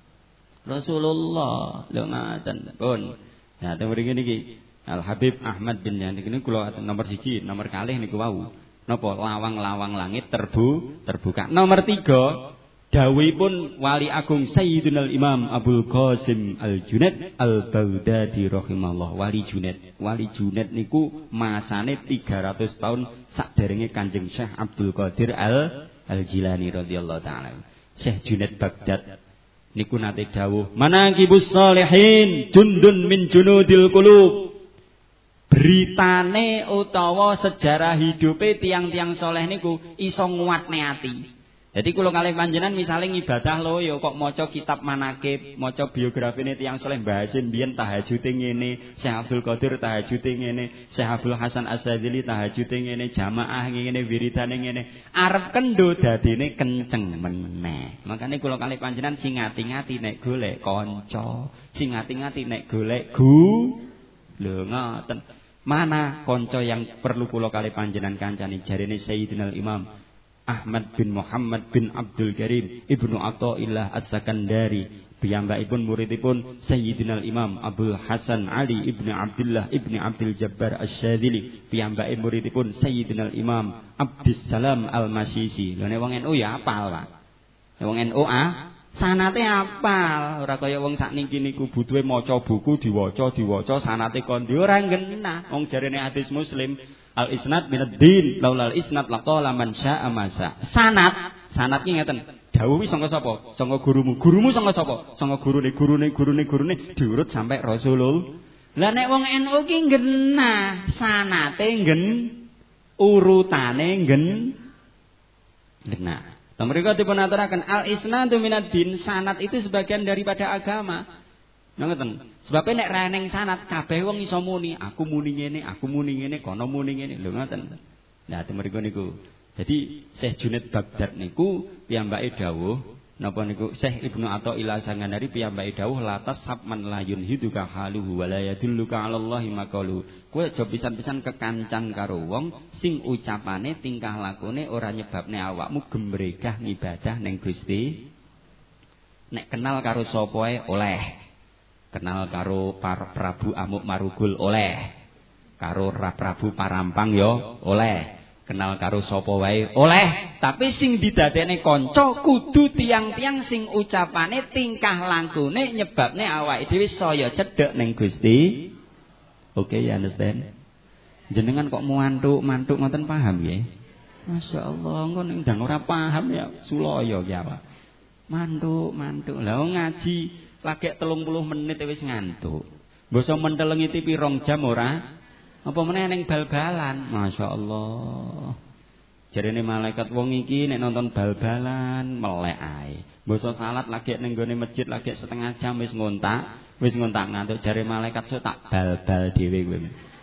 Lho ngaten pun. Nah, teng mriki niki Al Habib Ahmad bin Yani niku kula nomor 1, nomor kalih niku wau. Napa lawang-lawang langit terbuka. Nomor 3 dawuhipun Wali Agung Sayyidunal Imam Abdul Qasim Al-Junaid Al-Baghdadi rahimahullah. Wali Junaid niku masane 300 tahun sakderenge Kanjeng Syekh Abdul Qadir Al-Jilani radhiyallahu taala. Syekh Junaid Baghdad niku nate dawuh, "Manaqibus sholihin jundun min junudil qulub." Beritane utawa sejarah hidupe tiang-tiang soleh niku iso nguatne ati. Jadi kula kalih panjenengan misale ngibadah lho ya kok maca kitab manaqib, maca biografine tiyang saleh bahasin biyen tahajude ngene, Syekh Abdul Qadir tahajude ngene, Syekh Abdul Hasan As-Sadzili tahajude ngene, jamaah ngene, wiridane ngene. Arep kendho dadine kenceng meneh. Makane kula kalih panjenengan sing ngati-ngati nek golek kanca, sing ngati-ngati nek golek lho ngoten. Mana kanca yang perlu kula kalih panjenengan kancani jarene Sayyidina Imam Ahmad bin Muhammad bin Abdul Karim Ibnu Athaillah As-Sakandari, piyambakipun muridipun Sayyidina Imam Abdul Hasan Ali Ibnu Abdullah Ibnu Abdul Jabbar Asy-Syadzili, piyambake muridipun Sayyidina Imam Abdus Salam Al-Masisi. Lha nek wong NU ya apal, Pak. Wong NU sanate apal, ora kaya wong sakniki niku butuhe maca buku diwaca sanate kondi ora genah. Wong jarene hadis Muslim al-isnad minad-din, laulal isnad laqala man syaa masa. Sanad ki ngeten. Dawuh saka sapa? Saka gurumu. Gurumu saka sapa? Saka gurune diurut sampai Rasulullah. Lah nek wong NU ki genah, sanate urutane genah. Mereka dipun aturaken al-isnadu minad-din, sanad itu sebagian daripada agama. Ngoten. Sebab nek ra ning sanad kabeh wong iso muni, aku muni ngene, kono muni ngene. Lho ngoten. Nah, temriko niku. Jadi Syekh Junaid Baghdad niku piyambake dawuh napa niku Syekh Ibnu Athaillah Sakandari piyambake dawuh latas sabman layun hiduka haluhu wa la yadulluka 'alallahi maqalu. Kowe aja pisan-pisan kekancan karo wong sing ucapane tingkah lakune ora nyebabne awakmu gembregah ngibadah ning Gusti. Nek kenal karo sapa ae oleh. Kenal karo Prabu Amuk Marugul oleh. Karo Prabu Parampang ya oleh. kenal karo sapa wae oleh, tapi sing didadekne kanca kudu tiang-tiang sing ucapane tingkah langkune nyebabne awake dhewe saya cedhek ning Gusti. Oke, ya understand. Jenengan kok mantuk ngoten paham nggih? Masyaallah, engko ning ndang ora paham ya sulaya ki awak. Mantuk. Lah ngaji lagi 30 menit wis ngantuk. Mbok mentelengiti pirang jam ora? Apa meneh ning bal-balan, masyaallah. Jarene malaikat wong iki nek nonton bal-balan melek ae. Mbok salat lagi ning gone masjid lagi setengah jam wis ngontak ngantuk. Jare malaikat so tak bal-bal dhewe kowe.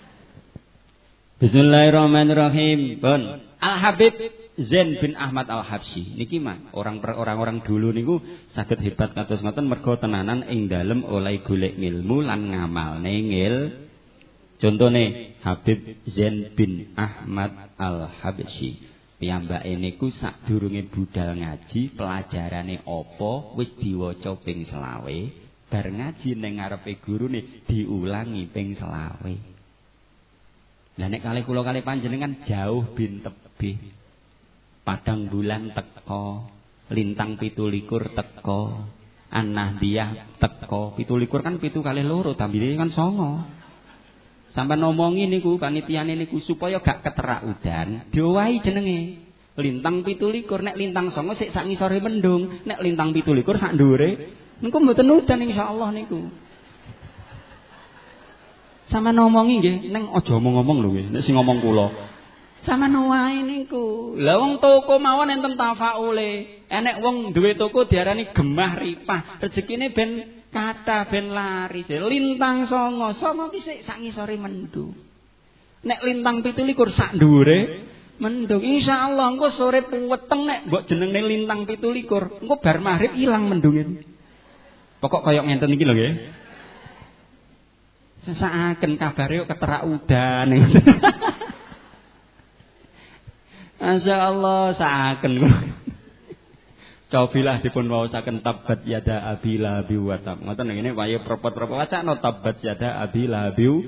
Bismillahirrahmanirrahim. Pun Al-Habib Zain bin Ahmad Al-Habsyi niki mah orang-orang dulu niku saged hebat kados ngoten merga tenanan ing dalem oleh golek ilmu lan ngamalne ngil. Contone Habib Zain bin Ahmad Al-Habsyi. Piyambake niku sadurunge budal ngaji, pelajarane apa wis diwaca ping 20, bar ngaji ning ngarepe gurune diulangi ping 20. Lah nek kalih kula kalih panjenengan jauh bin tebih. Padang bulan teko, lintang 17 teko, An-Nahdiyah teko. 17 kan 7 kali 2 tambine kan 9. Sampai ngomongi niku panitiane niku supaya gak keterak udan, diowahi jenenge. Lintang 17, nek lintang 9 sik sak ngisore mendung, nek lintang 17 sak ndhuwure, niku mboten udan insyaallah niku. Sama ngomongi nggih, neng aja ngomong lho nggih, nek sing ngomong kula. Sama wae niku. Lah wong toko mawon enten tafaule. Enek wong duwe toko diarani gemah ripah, rezekine ben kata ben laris. Lintang 9 ki sik sak ngisore mendung. Nek lintang 17 sak ndhuwure mendung. Insyaallah engko sore weteng nek mbok jenenge lintang 17, engko bar maghrib ilang mendunge. Pokok kaya ngenten iki lho nggih. Sesaaken kabare kok keterak udan. Masyaallah saaken. Cobilah dipun waosaken tabat yada abi lahabi wa tab. Ngoten ngene wae propot-propot wacana tabat yada abi lahabi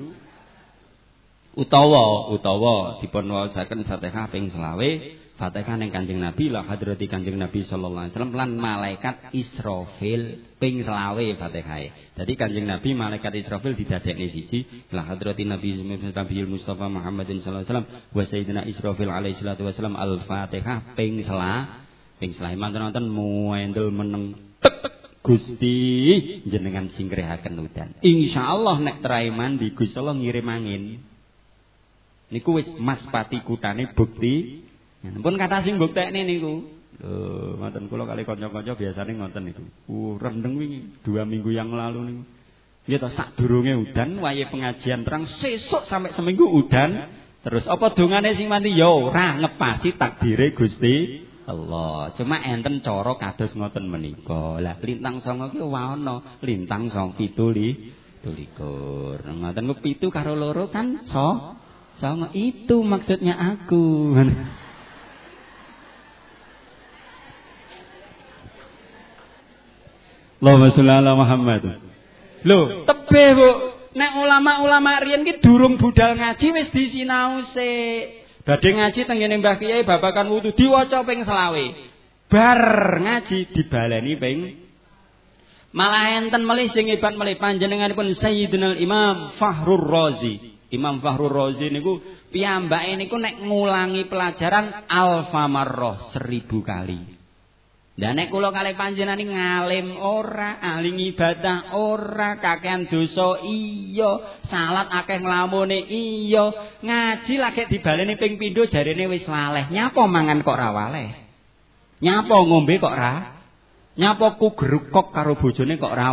utawa dipun waosaken Fatihah ping 20. Fatihah ning Kanjeng Nabi la hadrati Kanjeng Nabi sallallahu alaihi wasallam lan malaikat Israfil ping 20 Fatihah. Dadi Kanjeng Nabi malaikat Israfil didadekne siji la hadrati Nabi Mustafa Muhammadin sallallahu alaihi wasallam wa sayyidina Israfil alaihi salatu wasallam Al-Fatihah ping 20. Manten-manten muendel meneng Gusti jenengan singrehaken udan. Insyaallah nek trai mandi Gusti Allah ngirim angin. Niku wis mas pati kutane bukti. Pun kata sing buktekne niku. Lho, ngoten kula kali kanca-kanca biasane ngoten niku. Rendeng wingi 2 minggu yang lalu niku. Nggih to sadurunge udan wayahe pengajian terang sesuk sampai seminggu udan. Terus apa dongane sing mandi ya ora ngepasi takdire Gusti Allah. Cuma enten cara kados ngoten menika. Lah lintang 9 ki ana lintang 17. Ngoten ku 7 karo 2 kan songo itu maksudnya aku. Allahumma sholli ala Muhammad. Lho, tebih Bu, nek ulama-ulama riyen ki durung budal ngaji wis disinau sik. Badhe ngaji teng ngene Mbah Kiai babakan wudu diwaca ping 20. Bar ngaji dibaleni ping malah enten melih sing hebat melih panjenenganipun Sayyidina Imam Fakhrur Razi. Imam Fakhrur Razi niku piyambake niku nek ngulangi pelajaran alfa marrah 1000 kali. Lah nek kula kalih panjenengan ngalim ora, ahli ibadah ora, kakehan dosa iya, salat akeh nglamune iya, ngaji lagi dibaleni ping pindho jarene wis waleh. Nyapa mangan kok ra waleh? Nyapa ngombe kok ra? Nyapa kugerukok karo bojone kok ra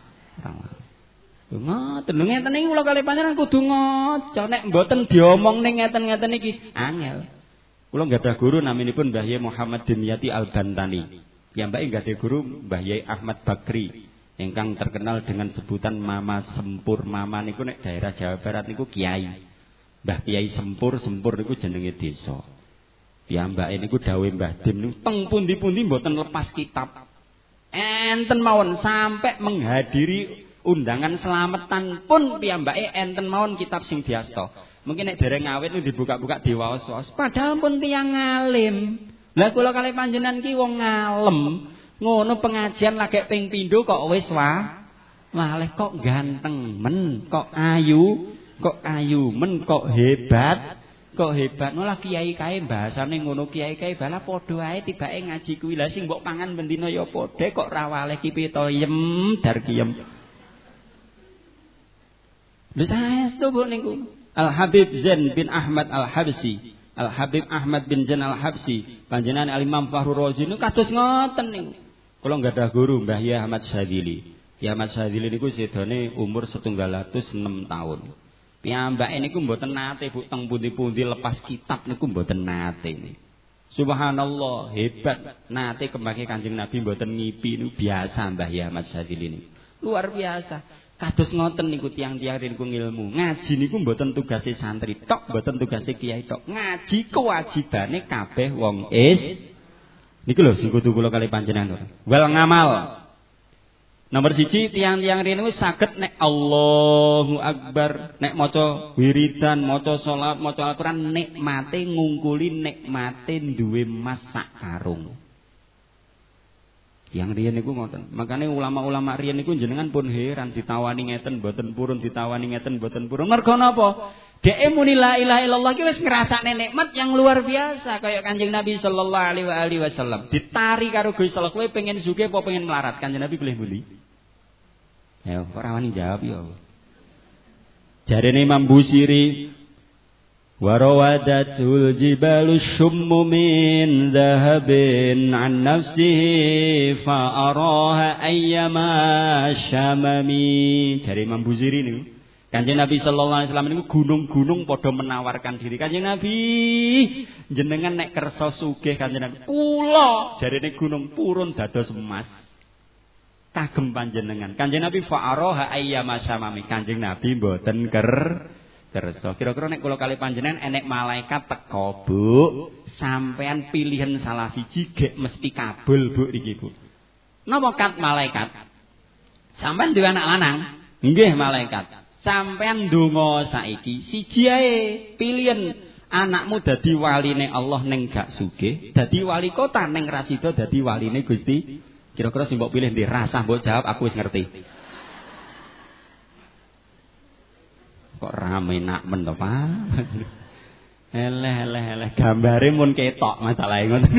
ngoten lho ngeten iki kula kalih panjenengan kudu ngaca nek mboten diomong ning ngeten-ngeten iki angel. Kula gadah guru naminipun Mbah Yai Muhammad Dimyati Al-Bantani. Piyambake gadah guru Mbah Yai Ahmad Bakri ingkang terkenal dengan sebutan Mama Sempur. Mama niku nek daerah Jawa Barat niku kiai. Mbah Kiai Sempur niku jenenge desa. Piyambake niku dawuh Mbah Dim niku teng pundi-pundi mboten lepas kitab. Enten mawon sampai menghadiri Undangan slametan pun piyambake enten mawon kitab sing diasta. Mungkin nek dereng awit niku dibuka-buka diwaos-waos. Padahal pun tiyang ngalim. Lah kula kalih panjenengan ki wong ngalem. Ngono pengajian lagi ping pindho kok wis malih kok ganteng men, kok ayu men, kok hebat. Kok hebat malah kiai kae bahasane ngono kiai kae bala padha ae tibake ngaji kuwi lha sing mbok pangan bendina ya padha kok ra waleh ki pitoyem dar kiyem. Lha saestu Bu niku Al Habib Zain bin Ahmad Al Habsyi, Al Habib Ahmad bin Zain Al Habsyi, panjenengan Al Imam Fakhrul Razi niku kados ngoten niku. Kula gadah guru Mbah Yahya Ahmad Syadzili. Yahya Ahmad Syadzili niku sedone umur 106 tahun. Piyambake niku mboten nate Bu teng pundi-pundi lepas kitab niku mboten nate niku. Subhanallah, hebat. Nate kembangke Kanjeng Nabi mboten ngipi niku biasa Mbah Yahya Ahmad Syadzili niku. Luar biasa. Kados ngoten niku tiyang-tiyang niku ngilmu. Ngaji niku mboten tugase santri tok, mboten tugase kiai tok. Ngaji kewajibane kabeh wong niku lho sing kudu kula kalih panjenengan. Wal ngamal. Nomor 1 tiang-tiang rene wis saged nek Allahu Akbar, nek maca wiridan, maca salat, maca Al-Qur'an nikmate ngungkuli nikmate duwe mas sak karung. Yang riyen niku ngoten. Makane ulama-ulama riyen niku jenengan pun heran ditawani ngeten mboten purun, ditawani ngeten mboten purun. Mergo napa? Dhek muni la ilaha illallah ki wis ngrasakne nikmat yang luar biasa kaya Kanjeng Nabi sallallahu alaihi wasallam. Ditari karo Gusti Allah, kowe pengen sugih apa pengen melarat? Kanjeng Nabi pilih buli. Ya, kok ra wani jawab ya. Jarene Imam Busiri warawadatul jibalu syummu min dhahabin an nafsihi fa araha ayyama syamami. Jare Imam Busiri niku Kanjeng Nabi sallallahu alaihi wasallam niku gunung-gunung padha menawarkan diri. Kanjeng Nabi, jenengan nek kersa sugih Kanjeng Nabi, kula jarene gunung purun dados emas. Kagem panjenengan. Kanjeng Nabi fa'araha ayyama syamami. Kanjeng Nabi mboten kersa. Kira-kira nek kula kalih panjenengan enek malaikat teka, Bu, sampean pilihan salah siji gek mesti kabul, Bu niki, Bu. Napa kat malaikat? Sampean duwe anak lanang? Nggih, malaikat. Sampean ndonga saiki siji ae pilihan anakmu dadi waline Allah ning gak sugih, dadi wali kota ning ra sida dadi waline Gusti. Kira-kira sing mbok pilih ndi? Rasah mbok jawab aku wis ngerti. Kok rame nak men to, Pak? Eleh gambare mun ketok masalahe ngoten.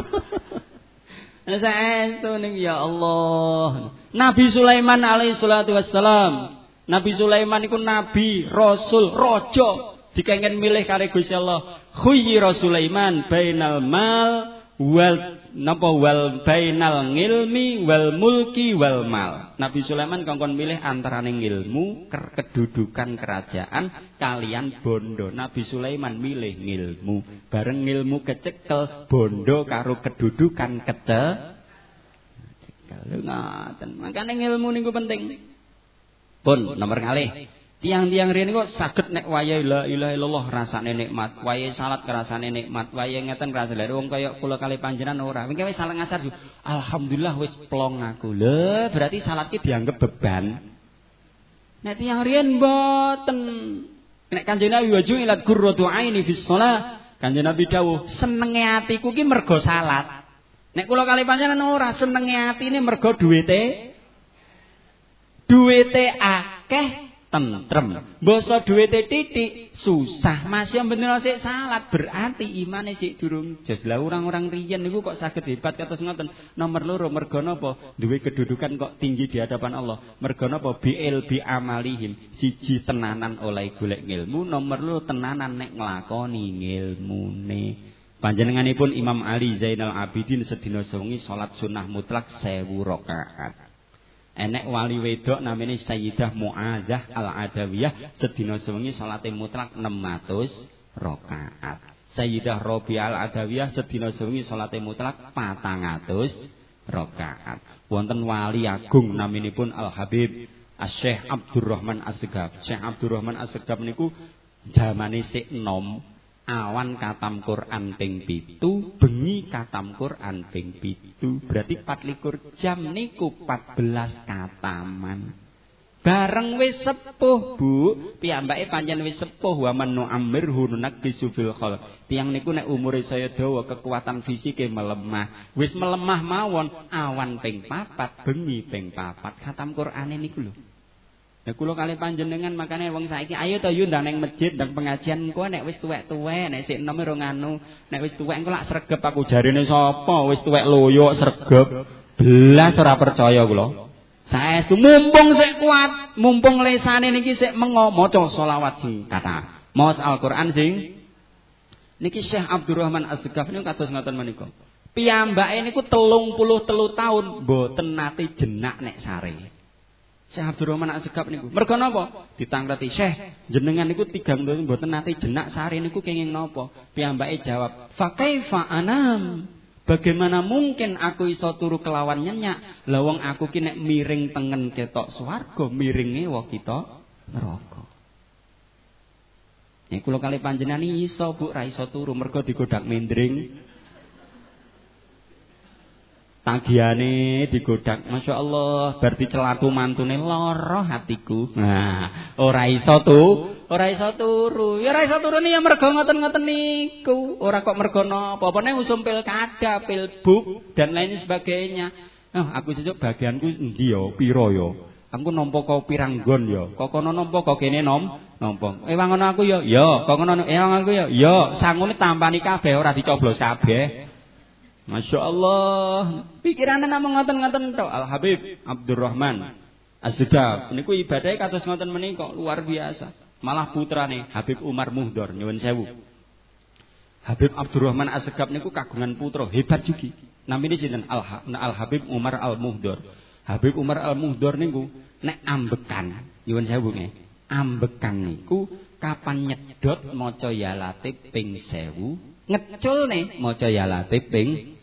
Saestu ning ya Allah. Nabi Sulaiman alaihi salatu wassalam. Nabi Sulaiman iku nabi, rasul, raja. Dikengen milih karo Gusti Allah. Khuyyira Sulaiman bainal mal wal bainal ngilmi wal mulki wal mal. Nabi Sulaiman kongkon milih antarané ilmu, kedudukan kerajaan kalian bondo. Nabi Sulaiman milih ngilmu. Bareng ngilmu kecekel, bondo karo kedudukan kecekel. Ngoten. Makane ngilmu niku penting. Pun nomor kalih. Tiang-tiang riyen kok saged nek wayahe la ilaha illallah rasane nikmat, wayahe salat rasane nikmat, wayahe ngeten rasane wong kaya kula kalih panjenengan ora. Mengke wis salat ngasar alhamdulillah wis plong aku. Lho, berarti salat ki dianggap beban. Nek tiang riyen mboten. Nek Kanjeng Nabi waju ilat qurratu aini fis shalah. Kanjeng Nabi dawuh, senenge atiku ki mergo salat. Nek kula kalih panjenengan ora senenge atine mergo duwite akeh tentrem. Basa duwite titik susah. Masih bener sik salat berarti imane sik durung jos. Lah orang-orang riyen niku kok saged hebat kados ngoten. Nomor 2 mergo napa? Duwe kedudukan kok tinggi di hadapan Allah. Mergo napa? Bi amalihim. Siji tenanan oleh golek ilmu, nomor 2 tenanan nek nglakoni ngilmune. Panjenenganipun Imam Ali Zainal Abidin sedina sewengi salat sunah mutlak 1000 rakaat. Enek wali wedok namanya Sayyidah Mu'adzah Al-Adawiyah sedina sewengi salate mutlak 600 rakaat. Sayyidah Rabi'ah Al-Adawiyah sedina sewengi salate mutlak 400 rakaat. Wonten wali agung naminipun Al-Habib Asy-Syaikh Abdurrahman As-Segaf. Syekh Abdurrahman As-Segaf niku zamane sik nom. Awan katam Quran ping 7, bengi katam Quran ping 7. Berarti 24 jam niku 14 kataman. Bareng wis sepuh, Bu, piyambake pancen wis sepuh wa man nu'ammirhu nunaqqisu fil khalq. Tiyang niku nek umure saya dawa, kekuatan fisike melemah. Wis melemah mawon, awan ping 4, bengi ping 4. Khatam Qur'ane niku lho. Lah kula kalih panjenengan makane wong saiki ayo to yo ndang ning masjid, ndang pengajian engko nek wis tuwek-tuwek, nek sik enom ora nganu, nek wis tuwek engko lak sregep aku jarene sapa wis tuwek loyo sregep. Belas ora percaya kula. Saestu mumpung sik kuat, mumpung lesane niki sik maca selawat sing kata. Maos Al-Qur'an sing niki Syekh Abdurrahman As-Segaf niku kados ngoten menika. Piyambake niku 33 tahun mboten nate jenak nek sare. Syekh Abdurrahman As-Segaf niku. Mergo napa? Ditangleti, "Syekh, jenengan niku 3 tahun mboten nate jenak sare niku kenging napa?" Piyambake jawab, "Fa kaifa anam?" Bagaimana mungkin aku iso turu kelawan nyenyak? Lah wong aku ki nek miring tengen ketok swarga, miringe wong kita neraka. Nek kula kali panjenengan iso Bu ra iso turu mergo digodak mendring. Tagiane digodak, Masya Allah, berarti celaku mantune lara hatiku. Nah, ora iso turu. Ya ora iso turune ya mergo ngoten-ngoten niku. Ora kok mergo napa, apa nek usum pilkada, pilbuk dan lain sebagainya. Aku sesuk bagianku endi ya, pira ya? Aku nampa kok piranggon ya. Kok kono nampa kok kene nampa. Wangono aku ya, kok ngono aku ya. Ya, sangune tampani kabeh ora dicoblos kabeh. Masya Allah, pikirannya namung ngoten-ngoten tok. Al Habib Abdurrahman As-Segaf niku ibadahe kados ngoten menika luar biasa. Malah putrane Habib Umar Muhdor nyuwun sewu. Habib Abdurrahman As-Segaf niku kagungan putra hebat juga. Namine sinten? Al Habib Umar Al Muhdor. Habib Umar Al Muhdor niku nek ambekan, nyuwun sewu nggih. Ambekan niku kapan nyedot maca ya Latif ping 1000, ngeculne maca ya Latif ping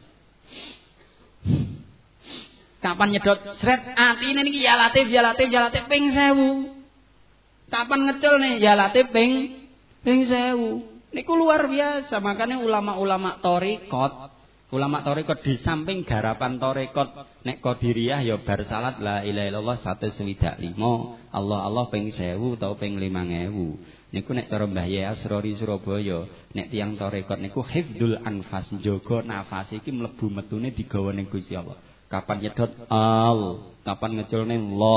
kapan nyedot sret atine niki ya Latif ping 1000. Kapan ngeculne ya Latif ping 1000. Niku luar biasa. Makanya ulama-ulama tarekat di samping garapan tarekat nek qadiriyah ya bar salat la ilaha illallah 125, Allah ping 1000 utawa ping 5000. Niku nek cara Mbah Yai Asrori Surabaya, nek tiyang tarekat niku hifdzul anfas, njaga nafas iki mlebu metune digawa ning Gusti Allah. Kapan nyedot kapan ngeculne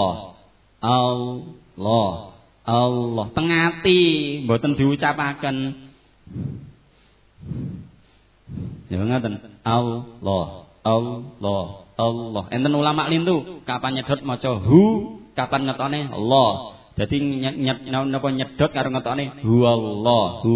Allah tengati mboten diucapaken. Ya ngaten. Allah. Enten ulama lintu, kapan nyedot maca kapan ngetone Allah. Dadi napa nyedot karo ngetone huwallah.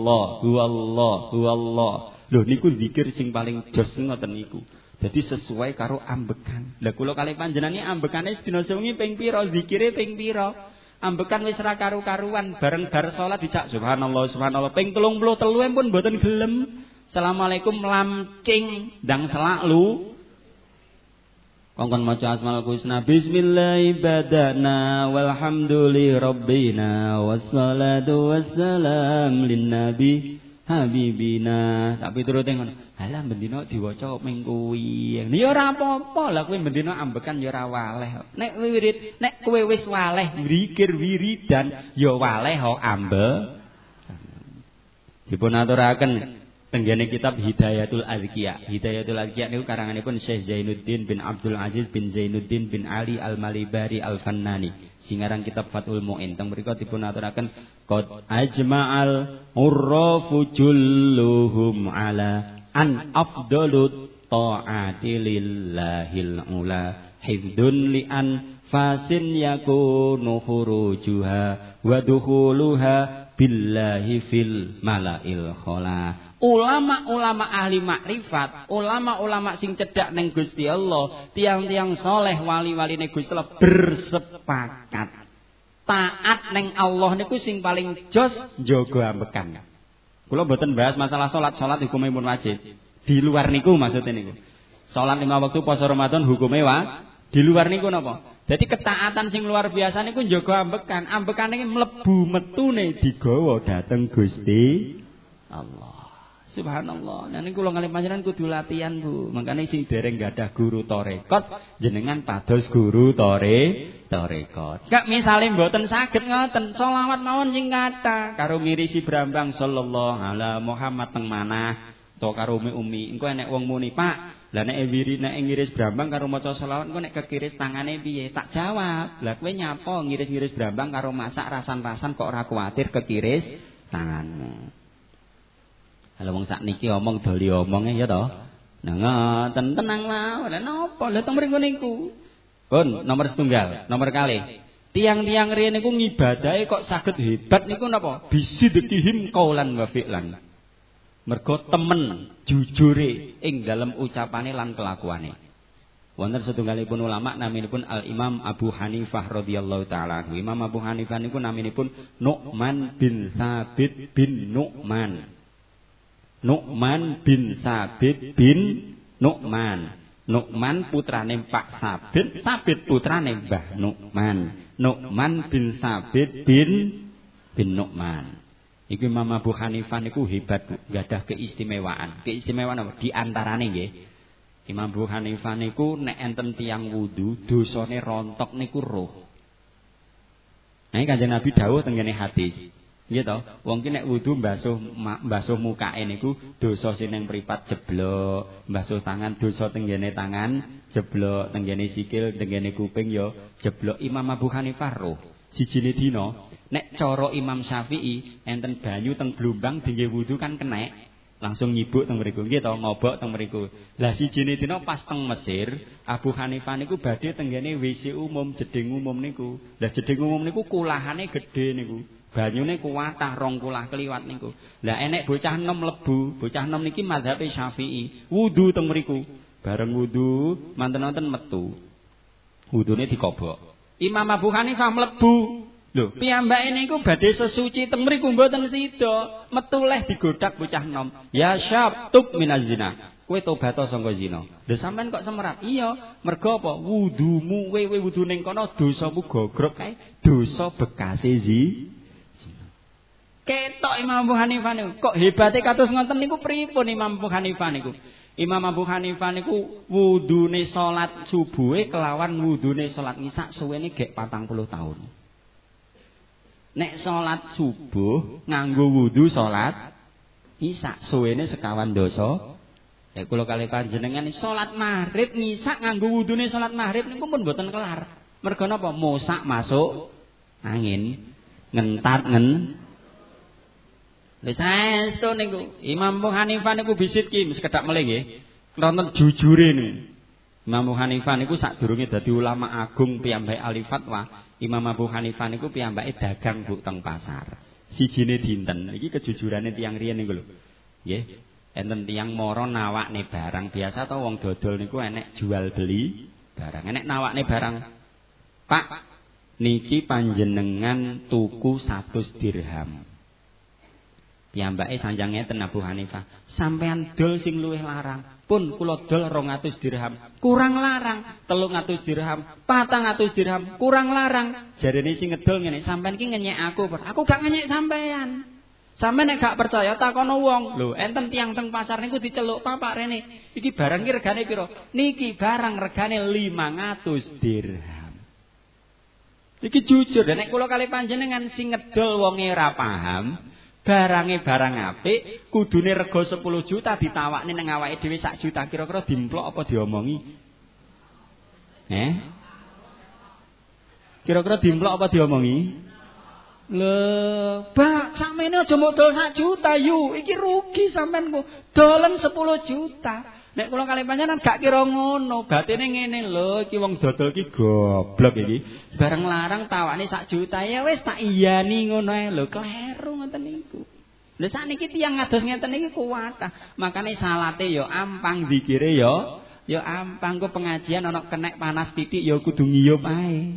Lho niku zikir sing paling jos ngoten niku. Dadi sesuai karo ambekan. Lah kula kalih panjenengan ambekane sedina sewengi ping pira, zikire ping pira? Ambekan wis ra karu-karuan, bareng bar salat dicak subhanallah ping 33 pun mboten gelem. Assalamualaikum lamcing ndang selaklu. Kongkon maca asmaul husna bismillahirrahmanirrahim walhamdulillahi rabbina wassalatu wassalam linnabi habibina. Tapi turute ngono. Halah bendina diwaca ming kuwi. Ya ora apa-apa, lah kowe bendina ambekan ya ora waleh. Nek wirid, nek kowe wis waleh zikir wiridan ya waleh ho ambe. Dipun aturaken tenggene kitab Hidayatul Azkiya. Hidayatul Azkiya niku karanganipun Syekh Zainuddin bin Abdul Aziz bin Zainuddin bin Ali Al-Malibari Al-Fannani. Singarang kitab Fathul Mu'in. Teng mriku dipun aturaken qad ajma'al urrafu julluhum ala an afdalut ta'ati lillahil ula hifdun li an fasin yakunu khurujuha wa dukhuluha billahi fil malail khala. Ulama-ulama ahli makrifat, ulama-ulama sing cedhak ning Gusti Allah, tiang-tiang soleh wali-wali ning Gusti Allah bersepakat taat ning Allah niku sing paling jos njaga ambekan. Kula mboten bahas masalah salat hukumipun wajib. Di luar niku maksudnya niku. Salat 5 waktu puasa Ramadan hukumnya di luar niku napa? Jadi ketaatan sing luar biasa niku njaga ambekan. Ambekan iki mlebu metune digawa dhateng Gusti Allah. Subhanallah. Nah niku kula kalih panjenengan kudu latihan, Bu. Makane sing dereng gadah guru tarekat jenengan pados guru tarekat. Kak misale mboten saged ngoten, selawat mawon sing kathah karo ngirisi brambang sallallahu ala Muhammad teng manah to karo umi. Engko enek wong muni, "Pak, lah nek ngiris brambang karo maca selawat engko nek kekiris tangane piye?" Tak jawab, "Lah kowe nyapa ngiris-ngiris brambang karo masak rasan-rasan kok ora kuwatir kekiris tanganmu." Kalau wong sakniki omong doli omonge ya to. Nah ngoten tenang mawon. Lah napa? Lah teng mriku niku. Pun nomor setunggal, nomor kalih. Tiang-tiang riyen niku ngibadahe kok saged hebat niku napa? Bisidqihim qaulan wa fi'lan. Mergo temen jujure ing dalem ucapane lan kelakuane. Wonten setunggalipun ulama naminipun Al Imam Abu Hanifah radhiyallahu taala. Imam Abu Hanifah niku naminipun Nu'man bin Sabit bin Nu'man. Nu'man bin Sabit bin Nu'man. Nu'man putrane Pak Sabit, Sabit putrane Mbah Nu'man. Nu'man bin Sabit bin Nu'man. Iku Imam Abu Hanifah niku hebat, gadah keistimewaan. Keistimewaan apa? Di antarane nggih. Imam Abu Hanifah niku nek enten tiyang wudu, dosane rontok niku roh. Nah, Kanjeng Nabi dawuh teng ngene hadis. Nggih to, wong ki nek wudu mbasuh mukake niku dosa sineng mripat jeblok, mbasuh tangan dosa tenggene tangan jeblok, tenggene sikil, tenggene kuping ya jeblok. Imam Abu Hanifah roh. Sijine dina nek cara Imam Syafi'i enten banyu teng blumbang dingge wudu kan kenek, langsung nyibuk teng mriku. Nggih to, ngobok teng mriku. Lah sijine dina pas teng Mesir, Abu Hanifah niku badhe tenggene WC umum, jeding umum niku. Lah jeding umum niku kulahane gedhe niku. Banyune kuwatah 2 kulah kliwat niku. Lah enek bocah enom lebu, bocah enom niki mazhabe Syafi'i. Wudu teng mriku. Bareng wudu, manten-manten metu. Wudune dikobok. Imam Abu Hanifah mlebu. Lho, piyambake niku badhe sesuci teng mriku mboten sida. Metu leh digodak bocah enom. Ya syab tub minaz zina. Kowe tobat saka zina. Lho sampean kok semerap? Iya, mergo apa? Wudumu kowe wudu ning kono dosamu gogrok kae, dosa bekase ketok Imam Abu Hanifah niku. Kok hebate kados ngoten niku pripun Imam Abu Hanifah niku? Imam Abu Hanifah niku wudune salat subuhe kelawan wudune salat ngisak suwene gek 40 tahun. Nek salat subuh nganggo wudu salat ngisak suwene sekawan dosa. Ya kula kalih panjenengan salat maghrib ngisak nganggo wudune salat maghrib niku pun mboten kelar. Mergo napa? Mosak masuk angin, ngentat Wis saestu niku Imam Abu Hanifah niku bisidki sekedhak melih nggih. Wonten jujure niku. Imam Abu Hanifah niku sadurunge dadi ulama agung piyambake ahli fatwa. Imam Abu Hanifah niku piyambake dagang Bu teng pasar. Sijine dinten iki kejujurane tiyang riyen niku lho. Nggih. Enten tiyang mara nawakne barang biasa to wong dodol niku enek jual beli barang. Enek nawakne barang. Pak, niki panjenengan tuku 100 dirham. Piyambake sanjang ngeten Abu Hanifah, sampean dol sing luwih larang. Pun kula dol 200 dirham, kurang larang. 300 dirham, 400 dirham, kurang larang. Jarene sing ngedol ngene, sampean iki ngenyek aku gak ngenyek sampean. Sampeyan nek gak percaya takono wong. Lho, enten tiyang teng pasar niku diceluk, "Pak rene, iki barang ki regane pira?" "Niki barang regane 500 dirham." Iki jujur, nek kula kalih panjenengan sing ngedol wonge ora paham, barange barang apik, kudune rega 10 juta ditawakne ning awake dhewe 1 juta, kira-kira dimplok apa diomongi? Kira-kira dimplok apa diomongi? Lho, Pak, sampeyan aja mbok dol 1 juta yu, iki rugi sampean kok. Dolen 10 juta. Nek kula kalih panjenengan gak kira ngono, batine ngene lho, iki wong dodol iki goblok iki. Bareng larang tawane 1 juta, ya wis tak iyani ngono ae lho, kleru ngoten niku. Lha sakniki tiyang ngados ngeten iki kuwatah. Makane salate ya ampang, zikire ya ampang. Ku pengajian ana kenek panas titik ya kudu ngiyup ae.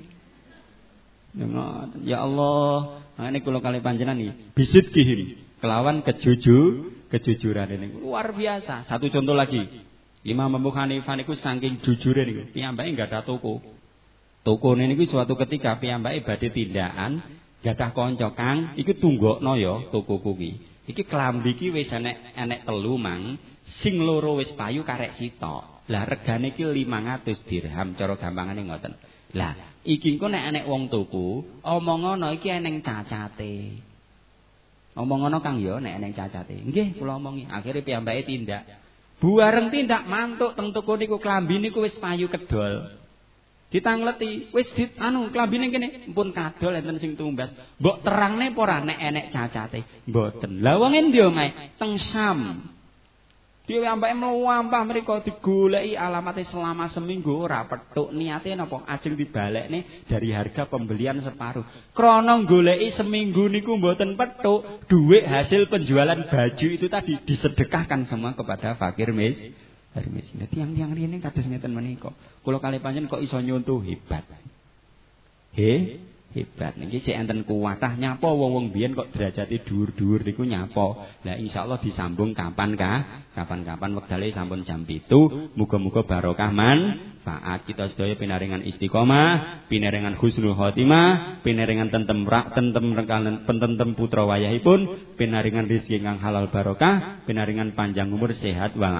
Ya Allah, ini kula kalih panjenengan iki bisidqihim kelawan kejujuran niku luar biasa. Satu contoh lagi, Imam Abu Hanifah niku saking jujure niku, piyambake gadah toko. Tokone niku suatu ketika piyambake badhe tindakan gadah kanca, "Kang, iki tunggokno ya tokoku iki." iki klambi iki wis enek telu mang, sing loro wis payu karek sitok. Lah regane iki 500 dirham cara gampangane ngoten. Lah iki engko nek enek wong tuku, omongono iki eneng cacate. Omongono Kang ya nek eneng cacate. Nggih kula omongi, akhire piyambake tindak. Buareng tindak mantuk teng toko niku klambi niku wis payu kedol. Ditangleti, wis klambine kene pun kadol enten sing tumbas. Mbok terangne apa ora nek enek cacate? Mboten. Lah wong endi omahe? Teng Sam. Dhewe ambake mlampah mriko digoleki alamate selama seminggu ora petuk. Niate napa? Ajeng dibalekne dari harga pembelian separuh. Krana goleki seminggu niku mboten petuk, dhuwit hasil penjualan baju itu tadi disedekahkan semua kepada fakir miskin. Tiang-tiang rene kados ngeten menika. Kula kalih panjenengan kok iso nyontoh hebat. Hebat niki sik enten kuwatah nyapa wong-wong biyen kok derajate dhuwur-dhuwur niku nyapa. Lah insyaallah disambung kapan-kapan wektale sampun jam 7. Muga-muga barokah manfaat kita sedaya pinaringan istiqomah, pinaringan husnul khotimah, pinaringan tentem putra wayahipun, pinaringan rezeki ingkang halal barokah, pinaringan panjang umur sehat wal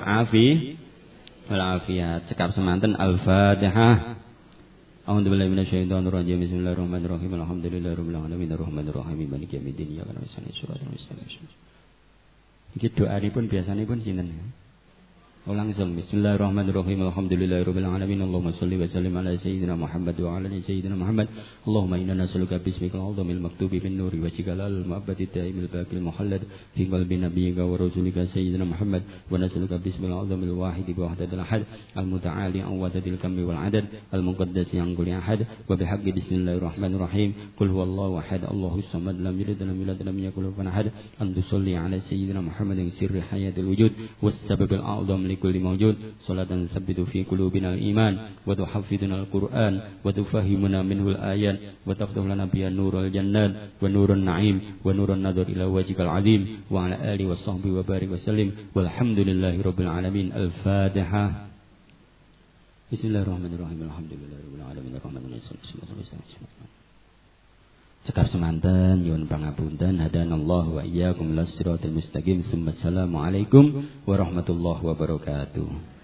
afiat. Cekap semanten Al-Fatihah. A'udzubillahi minasyaitonir rajim. Bismillahirrahmanirrahim. Alhamdulillahirabbil alamin arrahmanirrahim maliki yaumiddin. Iyyaka na'budu wa iyyaka nasta'in. Iki doanipun biasanipun sinten? Langsung bismillahirrahmanirrahim. Alhamdulillahirabbil alamin. Allahumma shalli wa sallim ala sayyidina Muhammad wa ala ali sayyidina Muhammad. Allahumma inna nas'aluka bismikal azamil maktubi bin nuri wa jikalal ma'badi ta'imil baqil muhallad fi qalbi nabiyyika wa rasulika sayyidina Muhammad wa nas'aluka bismil azamil wahid wa wahdatil ahad al muta'ali an wadadil kammi wal adad al muqaddas yang kulli ahad wa bihaqqi bismillahirrahmanirrahim qul huwallahu ahad Allahus samad lam yalid wa lam yulad wa lam yakul lahu kufuwan ahad an tusalli ala sayyidina Muhammadin sirri hayatil wujud was sababil a'zam لكل موجود صلاة تثبت في قلوبنا الإيمان وتحفظنا القرآن وتفهمنا منه الآيات وتفتح لنا بها نور الجنات ونور النعيم ونور النظر إلى وجهك العظيم وعلى آله وصحبه وبارك وسلم والحمد لله رب العالمين. الفاتحة. بسم الله الرحمن الرحيم الحمد لله رب العالمين الرحمن الرحيم. Cekap semanten nyuwun pangapunten hadanallahu wa iyyakum ila siratal mustaqim. Assalamualaikum warahmatullahi wabarakatuh.